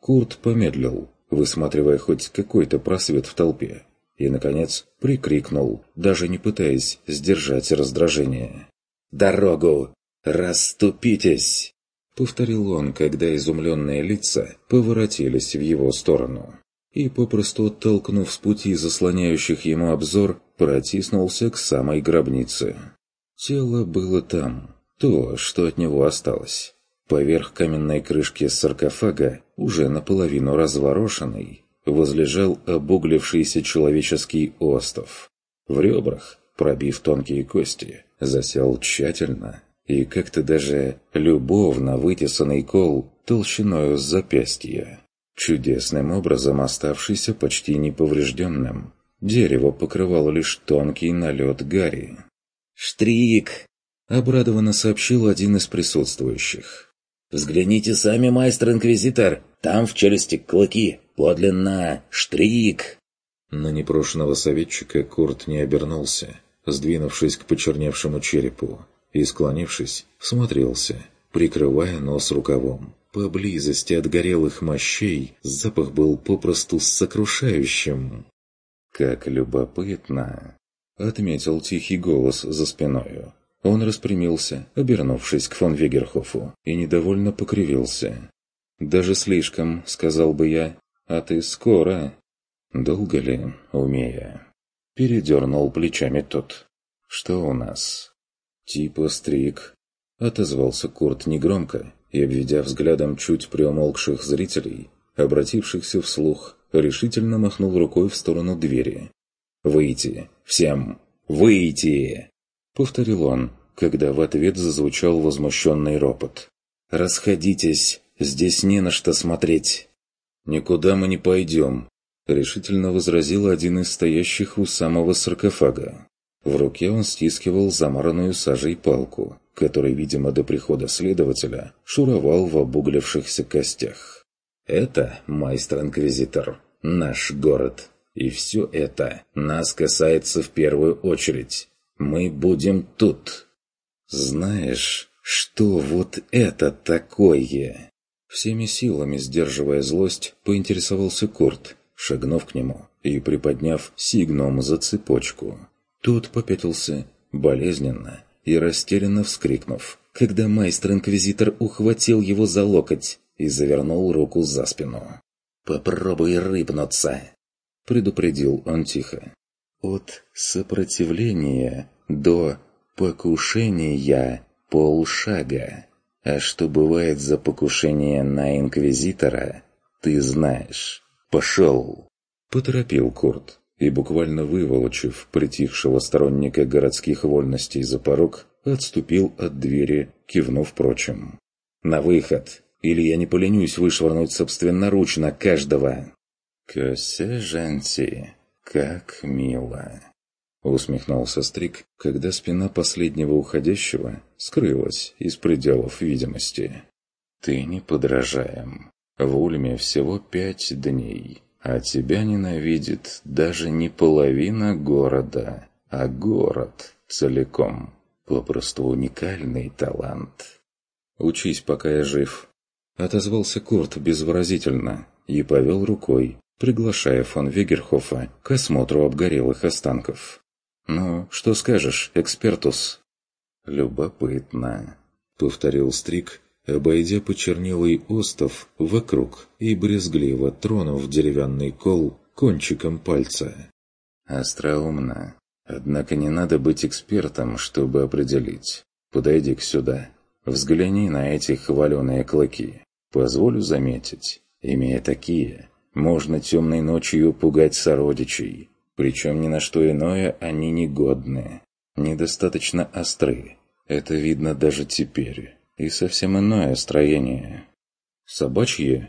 Курт помедлил, высматривая хоть какой-то просвет в толпе, и, наконец, прикрикнул, даже не пытаясь сдержать раздражение. «Дорогу! Расступитесь!» — повторил он, когда изумленные лица поворотились в его сторону. И, попросту оттолкнув с пути заслоняющих ему обзор, протиснулся к самой гробнице. Тело было там, то, что от него осталось. Поверх каменной крышки саркофага, уже наполовину разворошенный, возлежал обуглившийся человеческий остов. В ребрах, пробив тонкие кости, засел тщательно и как-то даже любовно вытесанный кол толщиною с запястья, чудесным образом оставшийся почти неповрежденным. Дерево покрывало лишь тонкий налет гари. «Штрик!» — обрадованно сообщил один из присутствующих. «Взгляните сами, майстер-инквизитор! Там в челюсти клыки! Подлинно! Штрик!» На непрошенного советчика Курт не обернулся, сдвинувшись к почерневшему черепу, и, склонившись, всмотрелся, прикрывая нос рукавом. Поблизости от горелых мощей запах был попросту сокрушающим. «Как любопытно!» — отметил тихий голос за спиною. Он распрямился, обернувшись к фон Вегерхофу, и недовольно покривился. «Даже слишком, — сказал бы я, — а ты скоро. Долго ли, умея?» Передернул плечами тот. «Что у нас?» «Типа стрик», — отозвался Курт негромко и, обведя взглядом чуть приумолкших зрителей, обратившихся вслух, решительно махнул рукой в сторону двери. «Выйти! Всем! Выйти!» — повторил он, когда в ответ зазвучал возмущенный ропот. «Расходитесь! Здесь не на что смотреть!» «Никуда мы не пойдем!» — решительно возразил один из стоящих у самого саркофага. В руке он стискивал замаранную сажей палку, который, видимо, до прихода следователя шуровал в обуглившихся костях. «Это, майстер-инквизитор, наш город, и все это нас касается в первую очередь. Мы будем тут. Знаешь, что вот это такое?» Всеми силами сдерживая злость, поинтересовался Курт, шагнув к нему и приподняв сигном за цепочку. Тот попятился, болезненно и растерянно вскрикнув, когда майстер-инквизитор ухватил его за локоть и завернул руку за спину. «Попробуй рыпнуться!» — предупредил он тихо. «От сопротивления до покушения полшага. А что бывает за покушение на инквизитора, ты знаешь. Пошел!» Поторопил Курт и, буквально выволочив притихшего сторонника городских вольностей за порог, отступил от двери, кивнув прочим. «На выход! Или я не поленюсь вышвырнуть собственноручно каждого!» «Косе женти, как мило!» Усмехнулся Стрик, когда спина последнего уходящего скрылась из пределов видимости. «Ты не подражаем. В Ульме всего пять дней, а тебя ненавидит даже не половина города, а город целиком. Попросту уникальный талант». «Учись, пока я жив», — отозвался Курт безвыразительно и повел рукой, приглашая фон Вегерхофа к осмотру обгорелых останков. «Ну, что скажешь, экспертус?» «Любопытно», — повторил Стрик, обойдя почернелый остов вокруг и брезгливо тронув деревянный кол кончиком пальца. «Остроумно. Однако не надо быть экспертом, чтобы определить. Подойди-ка сюда. Взгляни на эти хваленые клыки. Позволю заметить, имея такие, можно темной ночью пугать сородичей. Причем ни на что иное они не годны. Недостаточно остры. Это видно даже теперь. И совсем иное строение. Собачье?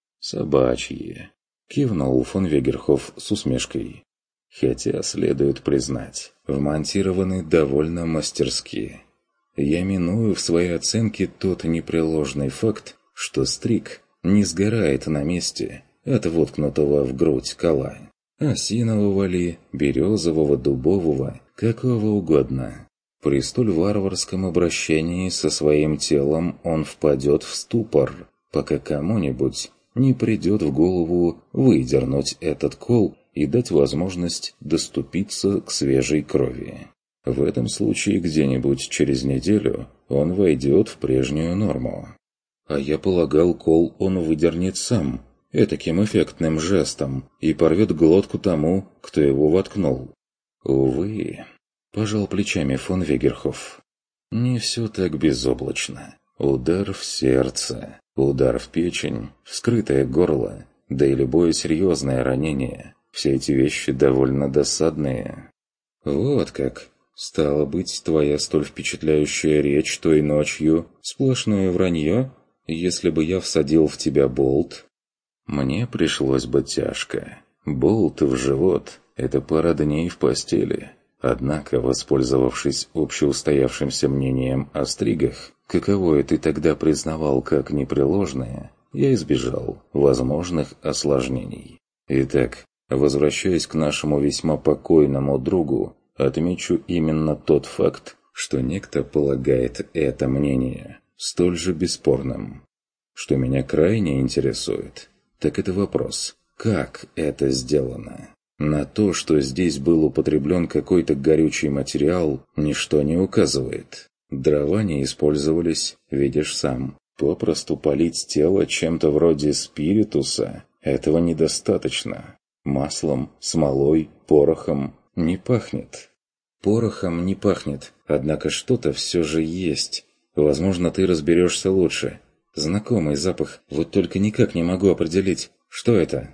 Собачье. Кивнул фон Вегерхоф с усмешкой. Хотя, следует признать, вмонтированы довольно мастерски. Я миную в своей оценке тот непреложный факт, что Стрик не сгорает на месте от воткнутого в грудь кола. Осинового ли, березового, дубового, какого угодно. При столь варварском обращении со своим телом он впадет в ступор, пока кому-нибудь не придет в голову выдернуть этот кол и дать возможность доступиться к свежей крови. В этом случае где-нибудь через неделю он войдет в прежнюю норму. А я полагал, кол он выдернет сам, этаким эффектным жестом, и порвет глотку тому, кто его воткнул. Увы, пожал плечами фон Вегерхоф. Не все так безоблачно. Удар в сердце, удар в печень, вскрытое горло, да и любое серьезное ранение. Все эти вещи довольно досадные. Вот как. Стало быть, твоя столь впечатляющая речь той ночью — сплошное вранье? Если бы я всадил в тебя болт... Мне пришлось бы тяжко. Болт в живот — это пара дней в постели. Однако, воспользовавшись общеустоявшимся мнением о стригах, каковое ты тогда признавал как непреложное, я избежал возможных осложнений. Итак, возвращаясь к нашему весьма покойному другу, отмечу именно тот факт, что некто полагает это мнение столь же бесспорным. Что меня крайне интересует, так это вопрос, как это сделано. На то, что здесь был употреблен какой-то горючий материал, ничто не указывает. Дрова не использовались, видишь сам. Попросту полить тело чем-то вроде спиритуса – этого недостаточно. Маслом, смолой, порохом не пахнет. Порохом не пахнет, однако что-то все же есть. Возможно, ты разберешься лучше. Знакомый запах, вот только никак не могу определить, что это.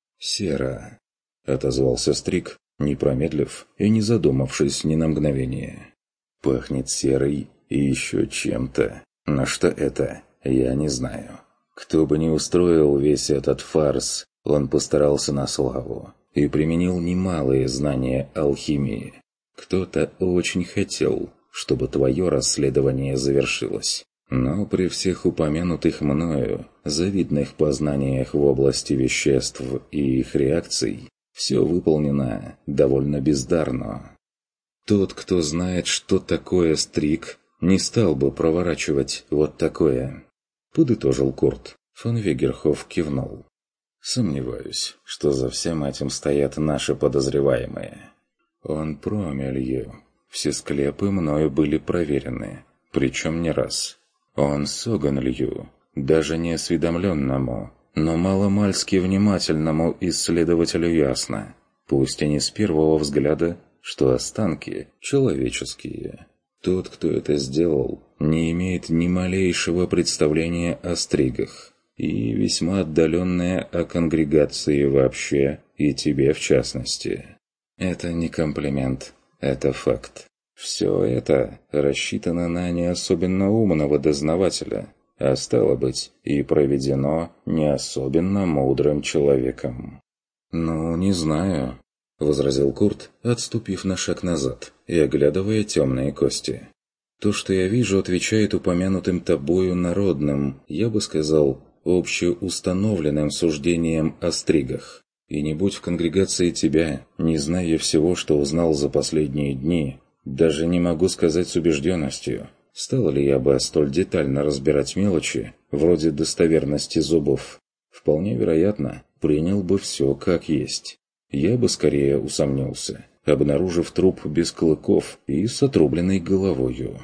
Сера. — отозвался Стриг, не промедлив и не задумавшись ни на мгновение. «Пахнет серой и еще чем-то. Но что это, я не знаю. Кто бы ни устроил весь этот фарс, он постарался на славу и применил немалые знания алхимии. Кто-то очень хотел, чтобы твое расследование завершилось. Но при всех упомянутых мною завидных познаниях в области веществ и их реакций, все выполнено довольно бездарно. Тот, кто знает, что такое стриг, не стал бы проворачивать вот такое. Подытожил Курт. Фон Вегерхоф кивнул. Сомневаюсь, что за всем этим стоят наши подозреваемые. Он промелью. Все склепы мною были проверены, причем не раз. Он Соганлью, даже неосведомленному, но маломальски внимательному исследователю ясно, пусть и не с первого взгляда, что останки человеческие. Тот, кто это сделал, не имеет ни малейшего представления о стригах, и весьма отдаленное о конгрегации вообще, и тебе в частности. Это не комплимент, это факт. Все это рассчитано на не особенно умного дознавателя, а стало быть, и проведено не особенно мудрым человеком. «Ну, не знаю», — возразил Курт, отступив на шаг назад и оглядывая темные кости. «То, что я вижу, отвечает упомянутым тобою народным, я бы сказал, общеустановленным суждением о стригах. И не будь в конгрегации тебя, не зная всего, что узнал за последние дни, даже не могу сказать с убежденностью, стал ли я бы столь детально разбирать мелочи, вроде достоверности зубов. Вполне вероятно, принял бы все как есть. Я бы скорее усомнился, обнаружив труп без клыков и с отрубленной головою.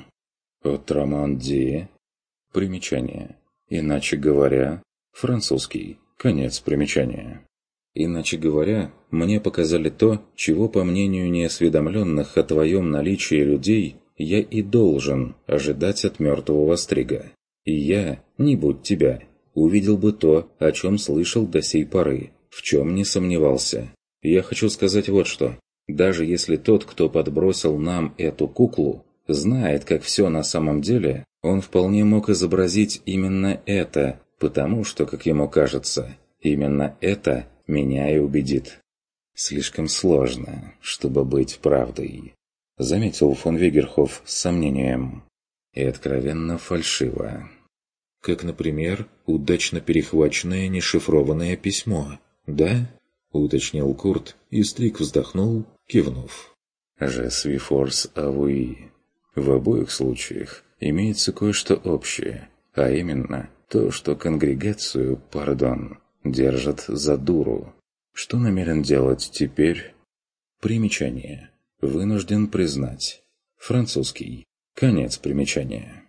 Отраманди. Примечание. Иначе говоря, французский. Конец примечания. Иначе говоря, мне показали то, чего, по мнению неосведомленных о твоем наличии людей, я и должен ожидать от мертвого стрига. И я, не будь тебя, увидел бы то, о чем слышал до сей поры, в чем не сомневался. Я хочу сказать вот что. Даже если тот, кто подбросил нам эту куклу, знает, как все на самом деле, он вполне мог изобразить именно это, потому что, как ему кажется, именно это меня и убедит. Слишком сложно, чтобы быть правдой, заметил фон Вегерхоф с сомнением. И откровенно фальшиво. Как, например, удачно перехваченное нешифрованное письмо, да? Уточнил Курт, и Стриг вздохнул, кивнув. «Je suis force à vous». В обоих случаях имеется кое-что общее, а именно то, что конгрегацию, пардон, Держат за дуру. Что намерен делать теперь? Примечание. Вынужден признать. Французский. Конец примечания.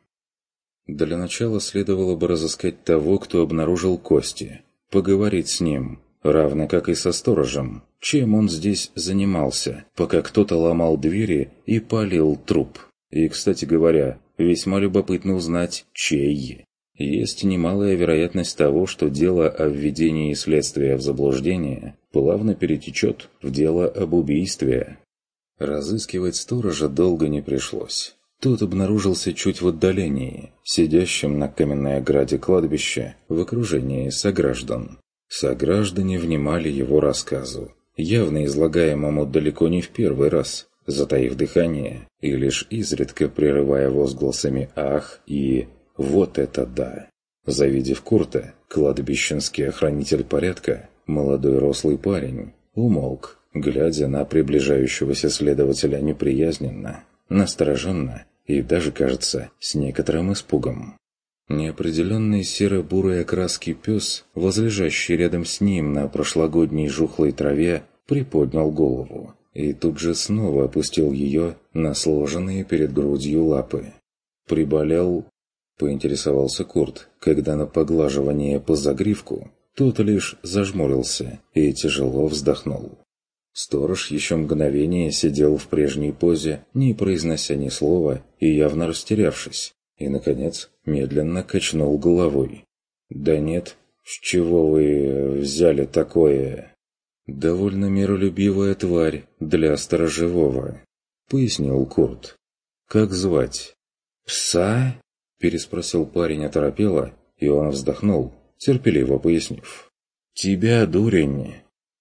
Для начала следовало бы разыскать того, кто обнаружил кости. Поговорить с ним, равно как и со сторожем. Чем он здесь занимался, пока кто-то ломал двери и палил труп. И, кстати говоря, весьма любопытно узнать, чей. Есть немалая вероятность того, что дело о введении следствия в заблуждение плавно перетечет в дело об убийстве. Разыскивать сторожа долго не пришлось. Тот обнаружился чуть в отдалении, сидящим на каменной ограде кладбища в окружении сограждан. Сограждане внимали его рассказу, явно излагаемому далеко не в первый раз, затаив дыхание и лишь изредка прерывая возгласами «ах» и «вот это да». Завидев Курта, кладбищенский охранитель порядка, молодой рослый парень, умолк, глядя на приближающегося следователя неприязненно, настороженно и даже, кажется, с некоторым испугом. Неопределенный серо-бурой окраски пес, возлежащий рядом с ним на прошлогодней жухлой траве, приподнял голову и тут же снова опустил ее на сложенные перед грудью лапы. «Приболел?» — поинтересовался Курт, когда на поглаживание по загривку тот лишь зажмурился и тяжело вздохнул. Сторож еще мгновение сидел в прежней позе, не произнося ни слова и явно растерявшись, и, наконец, медленно качнул головой. «Да нет, с чего вы взяли такое?» «Довольно миролюбивая тварь для сторожевого», — пояснил Курт. «Как звать?» «Пса?» — переспросил парень оторопело, и он вздохнул, терпеливо пояснив. «Тебя, дурень!»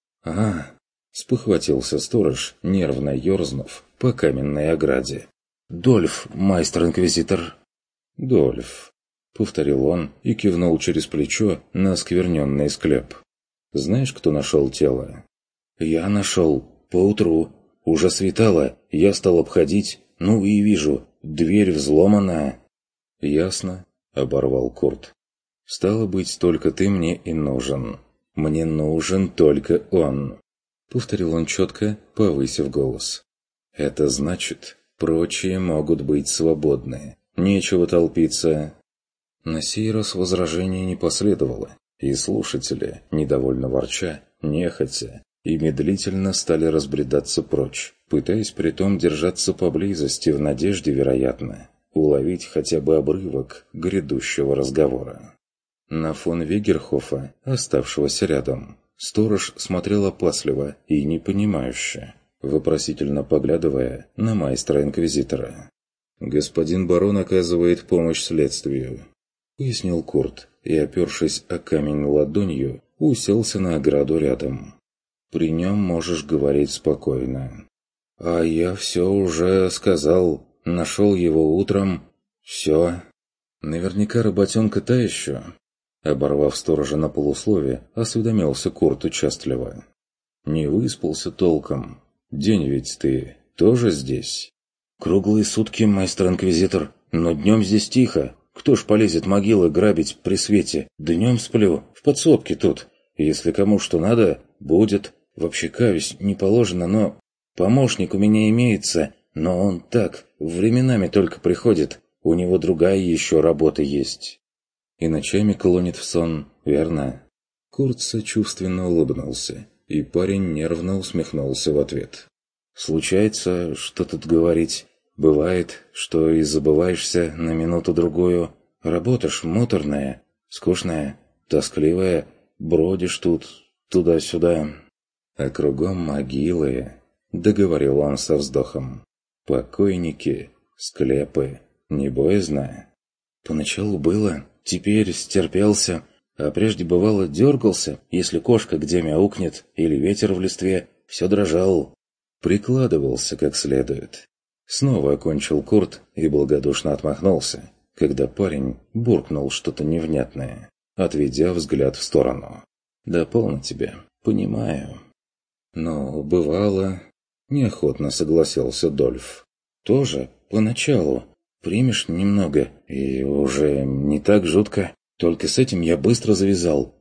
«А!» — спохватился сторож, нервно ерзнув по каменной ограде. «Дольф, майстер-инквизитор!» «Дольф!» — повторил он и кивнул через плечо на оскверненный склеп. «Знаешь, кто нашел тело?» «Я нашел. Поутру. Уже светало, я стал обходить, ну и вижу, дверь взломана». «Ясно», — оборвал Курт. «Стало быть, только ты мне и нужен. Мне нужен только он», — повторил он четко, повысив голос. «Это значит, прочие могут быть свободны. Нечего толпиться». На сей раз возражения не последовало, и слушатели, недовольно ворча, нехотя и медлительно стали разбредаться прочь, пытаясь притом держаться поблизости в надежде, вероятно, уловить хотя бы обрывок грядущего разговора. На фон Вегерхофа, оставшегося рядом, сторож смотрел опасливо и непонимающе, вопросительно поглядывая на майстра-инквизитора. «Господин барон оказывает помощь следствию», — пояснил Курт, и, опершись о камень ладонью, уселся на ограду рядом. «При нем можешь говорить спокойно». «А я все уже сказал. Нашел его утром. Все». «Наверняка работенка та еще». Оборвав сторожа на полуслове, осведомился Курт участливо. «Не выспался толком. День ведь ты тоже здесь?» «Круглые сутки, майстер-инквизитор, но днем здесь тихо. Кто ж полезет могилы грабить при свете? Днем сплю, в подсобке тут. Если кому что надо, будет. Вообще, каюсь, не положено, но... Помощник у меня имеется, но он так, временами только приходит. У него другая еще работа есть». «И ночами клонит в сон, верно?» Курт сочувственно улыбнулся, и парень нервно усмехнулся в ответ. «Случается, что тут говорить. Бывает, что и забываешься на минуту-другую. Работа ж муторная, скучная, тоскливая. Бродишь тут, туда-сюда. А кругом могилы», — договорил он со вздохом. «Покойники, склепы, не боязно?» «Поначалу было, теперь стерпелся, а прежде бывало дергался, если кошка где мяукнет или ветер в листве, все дрожал». Прикладывался как следует. Снова окончил Курт и благодушно отмахнулся, когда парень буркнул что-то невнятное, отведя взгляд в сторону. «Да полно тебе, понимаю». «Но бывало...» — неохотно согласился Дольф. «Тоже поначалу. Примешь немного, и уже не так жутко. Только с этим я быстро завязал.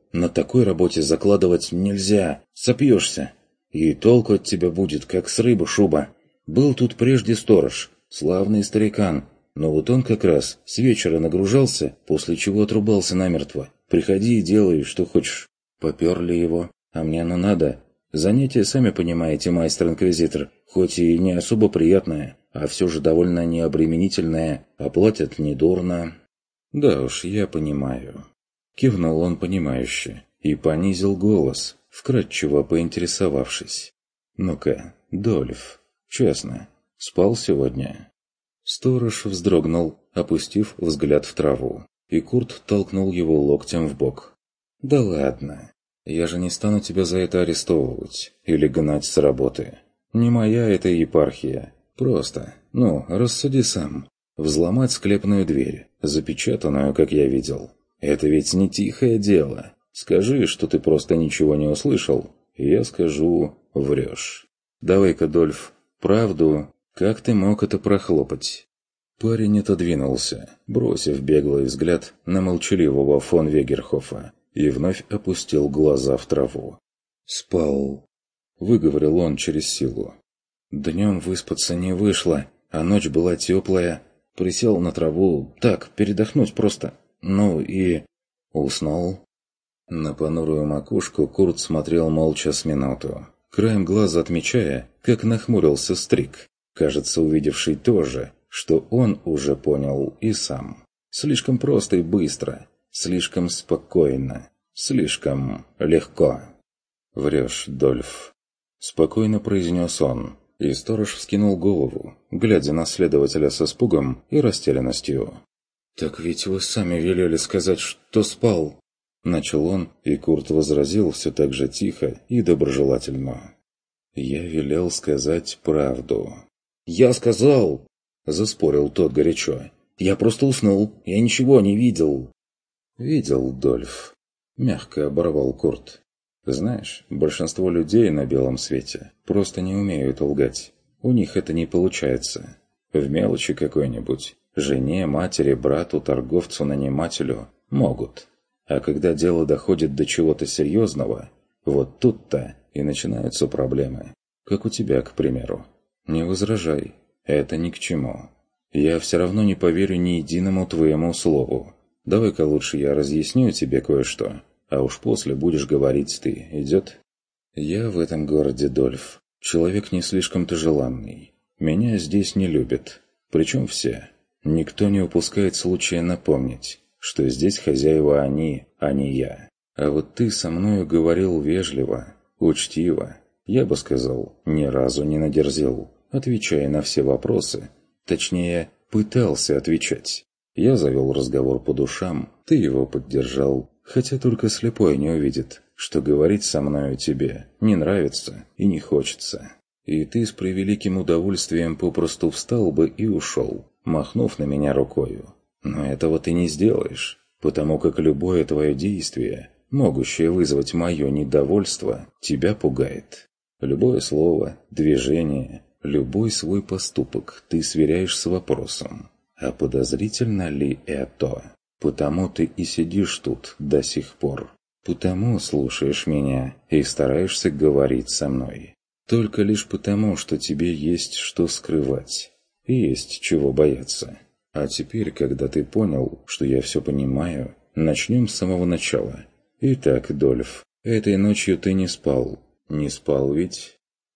На такой работе закладывать нельзя, сопьешься. И толку от тебя будет, как с рыбы шуба. Был тут прежде сторож, славный старикан, но вот он как раз с вечера нагружался, после чего отрубался намертво. Приходи и делай, что хочешь. Поперли его, а мне оно надо. Занятие, сами понимаете, майстер-инквизитор, хоть и не особо приятное, а все же довольно необременительное, а платят недурно. Да уж, я понимаю. Кивнул он понимающе и понизил голос, вкратчиво поинтересовавшись. «Ну-ка, Дольф, честно, спал сегодня?» Сторож вздрогнул, опустив взгляд в траву, и Курт толкнул его локтем в бок. «Да ладно, я же не стану тебя за это арестовывать или гнать с работы. Не моя это епархия. Просто, ну, рассуди сам. Взломать склепную дверь, запечатанную, как я видел. Это ведь не тихое дело. Скажи, что ты просто ничего не услышал, и я скажу, врешь. Давай-ка, Дольф, правду, как ты мог это прохлопать?» Парень отодвинулся, бросив беглый взгляд на молчаливого фон Вегерхофа, и вновь опустил глаза в траву. «Спал», — выговорил он через силу. «Днем выспаться не вышло, а ночь была теплая. Присел на траву, так, передохнуть просто. Ну и... уснул». На понурую макушку Курт смотрел молча с минуту, краем глаза отмечая, как нахмурился Стрик, кажется, увидевший то же, что он уже понял и сам. Слишком просто и быстро, слишком спокойно, слишком легко. «Врешь, Дольф», — спокойно произнес он, и сторож вскинул голову, глядя на следователя с испугом и растерянностью. «Так ведь вы сами велели сказать, что спал», — начал он, и Курт возразил все так же тихо и доброжелательно. «Я велел сказать правду». «Я сказал!» — заспорил тот горячо. «Я просто уснул, я ничего не видел». «Видел, Дольф», — мягко оборвал Курт. «Знаешь, большинство людей на белом свете просто не умеют лгать. У них это не получается. В мелочи какой-нибудь, жене, матери, брату, торговцу, нанимателю могут. А когда дело доходит до чего-то серьезного, вот тут-то и начинаются проблемы. Как у тебя, к примеру. Не возражай, это ни к чему. Я все равно не поверю ни единому твоему слову. Давай-ка лучше я разъясню тебе кое-что, а уж после будешь говорить ты, идет? Я в этом городе, Дольф, человек не слишком-то желанный. Меня здесь не любят, причем все. Никто не упускает случая напомнить, что здесь хозяева они, а не я. А вот ты со мною говорил вежливо, учтиво. Я бы сказал, ни разу не надерзил, отвечая на все вопросы. Точнее, пытался отвечать. Я завел разговор по душам, ты его поддержал, хотя только слепой не увидит, что говорить со мною тебе не нравится и не хочется. И ты с превеликим удовольствием попросту встал бы и ушел, махнув на меня рукою. Но этого ты не сделаешь, потому как любое твое действие, могущее вызвать мое недовольство, тебя пугает. Любое слово, движение, любой свой поступок ты сверяешь с вопросом: а подозрительно ли это? Потому ты и сидишь тут до сих пор. Потому слушаешь меня и стараешься говорить со мной. Только лишь потому, что тебе есть что скрывать, и есть чего бояться. А теперь, когда ты понял, что я все понимаю, начнем с самого начала. Итак, Дольф, этой ночью ты не спал. Не спал ведь?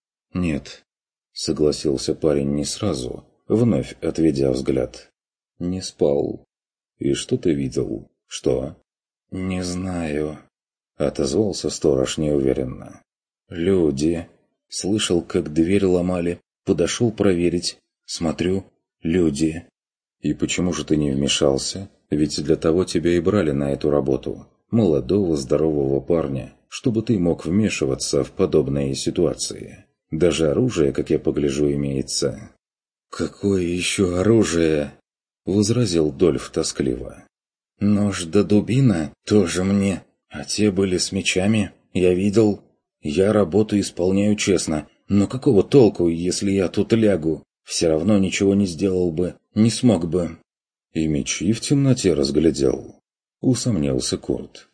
Нет, согласился парень не сразу, вновь отведя взгляд. Не спал. И что ты видел? Что? Не знаю, отозвался сторож неуверенно. Люди. Слышал, как дверь ломали. Подошел проверить. Смотрю, люди. И почему же ты не вмешался? Ведь для того тебя и брали на эту работу. Молодого, здорового парня, чтобы ты мог вмешиваться в подобные ситуации. Даже оружие, как я погляжу, имеется. «Какое еще оружие?» — возразил Дольф тоскливо. «Нож да дубина тоже мне, а те были с мечами, я видел. Я работу исполняю честно, но какого толку, если я тут лягу? Все равно ничего не сделал бы, не смог бы». «И мечи в темноте разглядел», — усомнился Курт.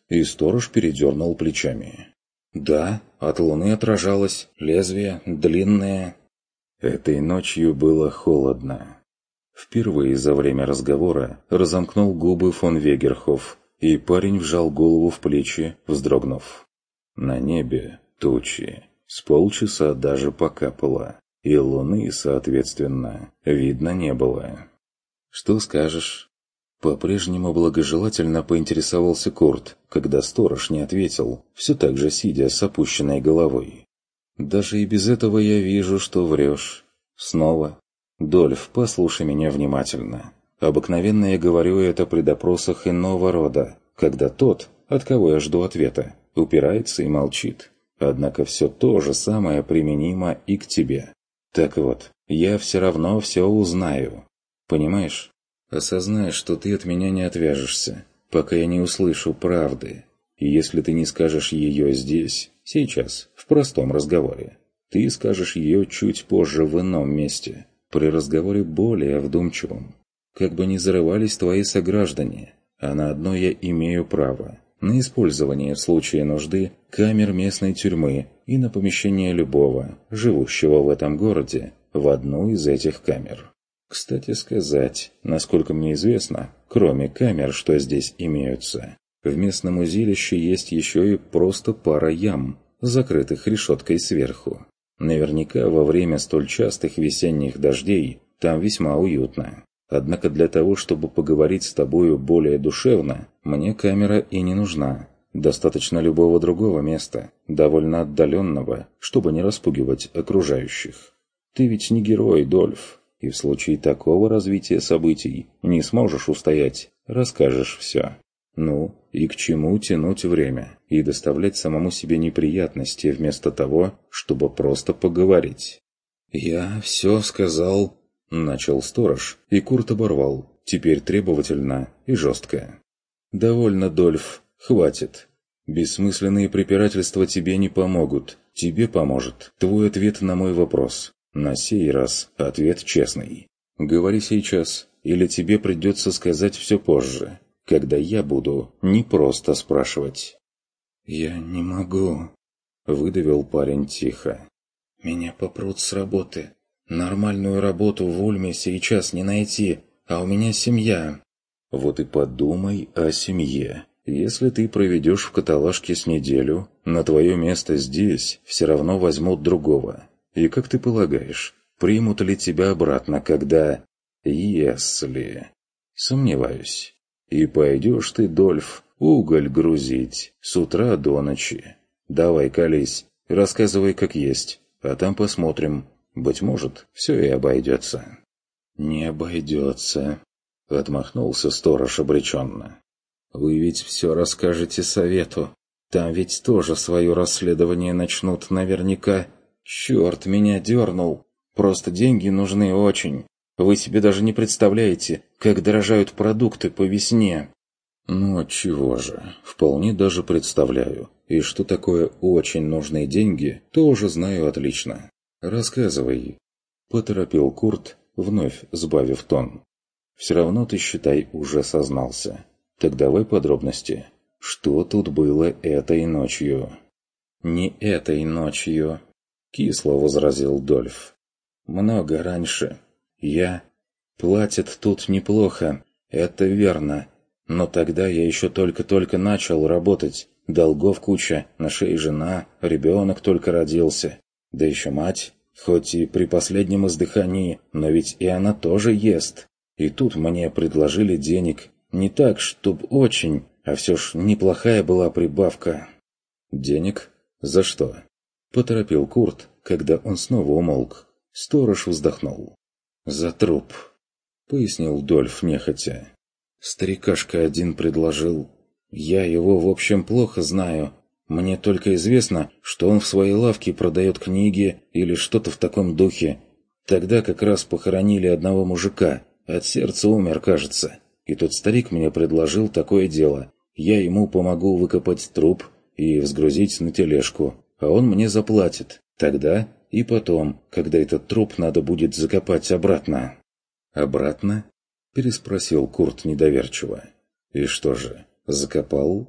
И сторож передернул плечами. «Да, от луны отражалось, лезвие длинное». Этой ночью было холодно. Впервые за время разговора разомкнул губы фон Вегерхоф, и парень вжал голову в плечи, вздрогнув. На небе тучи, с полчаса даже покапало, и луны, соответственно, видно не было. «Что скажешь?» По-прежнему благожелательно поинтересовался Курт, когда сторож не ответил, все так же сидя с опущенной головой. «Даже и без этого я вижу, что врешь. Снова. Дольф, послушай меня внимательно. Обыкновенно я говорю это при допросах иного рода, когда тот, от кого я жду ответа, упирается и молчит. Однако все то же самое применимо и к тебе. Так вот, я все равно все узнаю. Понимаешь? Осознай, что ты от меня не отвяжешься, пока я не услышу правды. И если ты не скажешь ее здесь, сейчас, в простом разговоре, ты скажешь ее чуть позже в ином месте, при разговоре более вдумчивом. Как бы ни зарывались твои сограждане, а на одно я имею право – на использование в случае нужды камер местной тюрьмы и на помещение любого, живущего в этом городе, в одну из этих камер. Кстати сказать, насколько мне известно, кроме камер, что здесь имеются, в местном узилище есть еще и просто пара ям, закрытых решеткой сверху. Наверняка во время столь частых весенних дождей там весьма уютно. Однако для того, чтобы поговорить с тобою более душевно, мне камера и не нужна. Достаточно любого другого места, довольно отдаленного, чтобы не распугивать окружающих. Ты ведь не герой, Дольф, и в случае такого развития событий не сможешь устоять, расскажешь все. Ну, и к чему тянуть время и доставлять самому себе неприятности вместо того, чтобы просто поговорить? «Я все сказал», — начал сторож, и Курт оборвал, теперь требовательно и жестко. «Довольно, Дольф, хватит. Бессмысленные препирательства тебе не помогут. Тебе поможет твой ответ на мой вопрос. На сей раз ответ честный. Говори сейчас, или тебе придется сказать все позже, когда я буду не просто спрашивать». «Я не могу», — выдавил парень тихо. «Меня попрут с работы. Нормальную работу в Ульме сейчас не найти, а у меня семья». «Вот и подумай о семье. Если ты проведешь в каталажке с неделю, на твое место здесь все равно возьмут другого. И как ты полагаешь, примут ли тебя обратно, когда... если... Сомневаюсь. И пойдешь ты, Дольф, уголь грузить с утра до ночи. Давай, колись, рассказывай как есть, а там посмотрим. Быть может, все и обойдется». «Не обойдется», — отмахнулся сторож обреченно. «Вы ведь все расскажете совету. Там ведь тоже свое расследование начнут наверняка. Черт, меня дернул. Просто деньги нужны очень. Вы себе даже не представляете, как дорожают продукты по весне». «Ну, чего же, вполне даже представляю. И что такое очень нужные деньги, тоже знаю отлично. Рассказывай», — поторопил Курт, вновь сбавив тон. «Все равно ты, считай, уже сознался. Так давай подробности. Что тут было этой ночью?» «Не этой ночью», — кисло возразил Дольф. «Много раньше. Я... Платят тут неплохо, это верно. Но тогда я еще только-только начал работать. Долгов куча, на шее жена, ребенок только родился. Да еще мать, хоть и при последнем издыхании, но ведь и она тоже ест. И тут мне предложили денег. Не так, чтоб очень, а все ж неплохая была прибавка». «Денег? За что?» — поторопил Курт, когда он снова умолк. Сторож вздохнул. «За труп», — пояснил Дольф нехотя. «Старикашка один предложил. Я его, в общем, плохо знаю. Мне только известно, что он в своей лавке продает книги или что-то в таком духе. Тогда как раз похоронили одного мужика. От сердца умер, кажется. И тот старик мне предложил такое дело. Я ему помогу выкопать труп и взгрузить на тележку, а он мне заплатит. Тогда и потом, когда этот труп надо будет закопать обратно». «Обратно?» — переспросил Курт недоверчиво. «И что же, закопал?»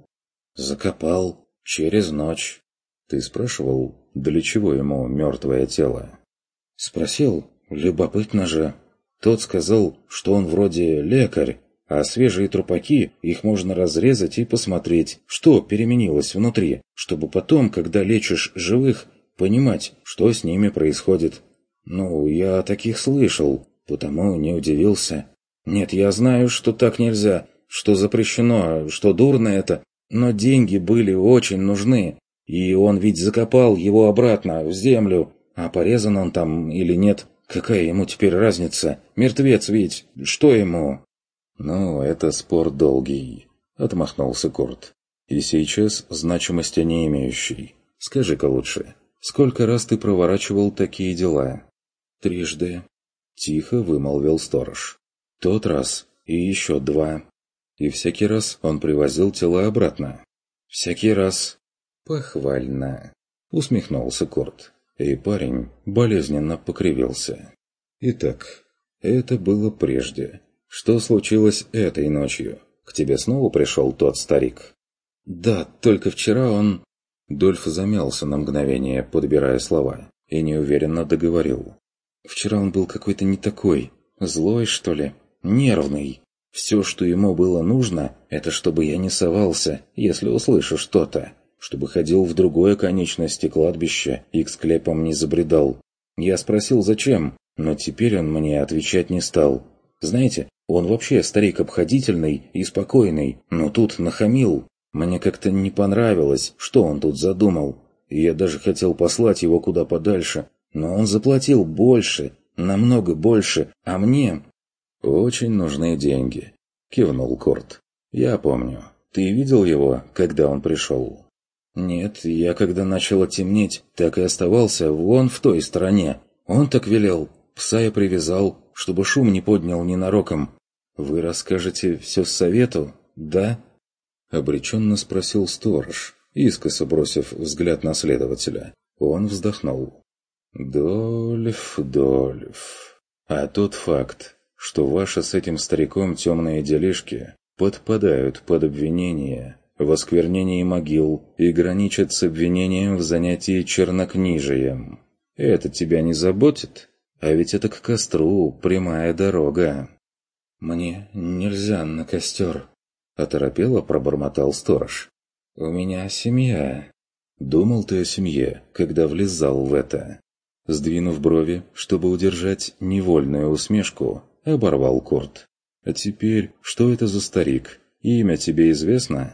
Закопал. Через ночь. Ты спрашивал, для чего ему мертвое тело? Спросил. Любопытно же. Тот сказал, что он вроде лекарь, а свежие трупаки, их можно разрезать и посмотреть, что переменилось внутри, чтобы потом, когда лечишь живых, понимать, что с ними происходит. Ну, я таких слышал, потому не удивился. Нет, я знаю, что так нельзя, что запрещено, что дурно это, но деньги были очень нужны, и он ведь закопал его обратно в землю, а порезан он там или нет, какая ему теперь разница? Мертвец ведь, что ему? «Ну, это спор долгий», — отмахнулся Курт. «И сейчас значимости не имеющий. Скажи-ка лучше, сколько раз ты проворачивал такие дела?» «Трижды», — тихо вымолвил сторож. «Тот раз и еще два». «И всякий раз он привозил тела обратно?» «Всякий раз». «Похвально», — усмехнулся Курт. И парень болезненно покривился. «Итак, это было прежде. Что случилось этой ночью? К тебе снова пришел тот старик?» «Да, только вчера он...» Дольф замялся на мгновение, подбирая слова, и неуверенно договорил. «Вчера он был какой-то не такой. Злой, что ли? Нервный. Все, что ему было нужно, это чтобы я не совался, если услышу что-то. Чтобы ходил в другой конечности кладбища и к склепам не забредал. Я спросил, зачем, но теперь он мне отвечать не стал. Знаете, он вообще старик обходительный и спокойный, но тут нахамил. Мне как-то не понравилось, что он тут задумал. И я даже хотел послать его куда подальше, но он заплатил больше, намного больше, а мне... «Очень нужны деньги», — кивнул Курт. «Я помню. Ты видел его, когда он пришел?» «Нет, я когда начало темнеть, так и оставался вон в той стороне. Он так велел. Пса я привязал, чтобы шум не поднял ненароком. Вы расскажете все с совету, да?» Обреченно спросил сторож, искоса бросив взгляд на следователя. Он вздохнул. «Дольф, Дольф. А тот факт, что ваши с этим стариком темные делишки подпадают под обвинение в осквернении могил и граничат с обвинением в занятии чернокнижием. Это тебя не заботит? А ведь это к костру прямая дорога». «Мне нельзя на костер», — оторопело пробормотал сторож. «У меня семья». «Думал ты о семье, когда влезал в это?» Сдвинув брови, чтобы удержать невольную усмешку, оборвал Курт. «А теперь, что это за старик? Имя тебе известно?»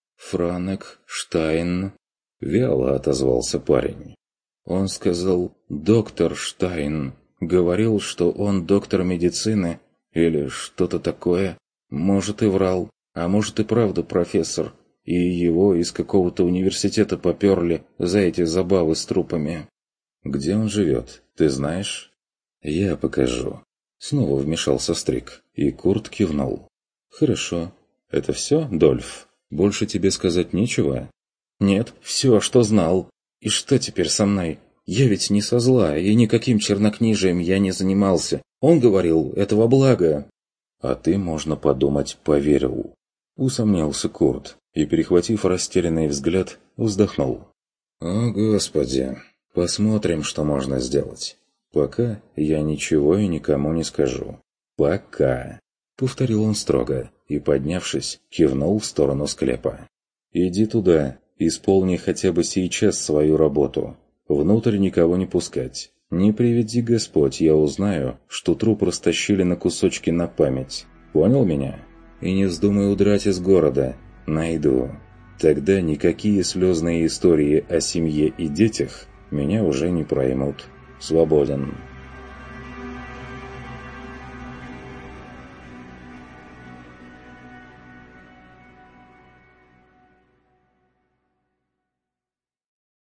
«Франек Штайн», — вяло отозвался парень. «Он сказал, доктор Штайн. Говорил, что он доктор медицины или что-то такое. Может, и врал, а может, и правда профессор. И его из какого-то университета поперли за эти забавы с трупами». «Где он живет, ты знаешь?» «Я покажу». Снова вмешался Стрик, и Курт кивнул. «Хорошо. Это все, Дольф? Больше тебе сказать нечего?» «Нет, все, что знал. И что теперь со мной? Я ведь не со зла, и никаким чернокнижием я не занимался. Он говорил, это во благо». «А ты, можно подумать, поверил». Усомнился Курт и, перехватив растерянный взгляд, вздохнул. «О, Господи! Посмотрим, что можно сделать. Пока я ничего и никому не скажу. Пока!» Повторил он строго и, поднявшись, кивнул в сторону склепа. «Иди туда, исполни хотя бы сейчас свою работу. Внутрь никого не пускать. Не приведи Господь, я узнаю, что труп растащили на кусочки на память. Понял меня? И не вздумай удрать из города. Найду. Тогда никакие слезные истории о семье и детях меня уже не проймут. Свободен».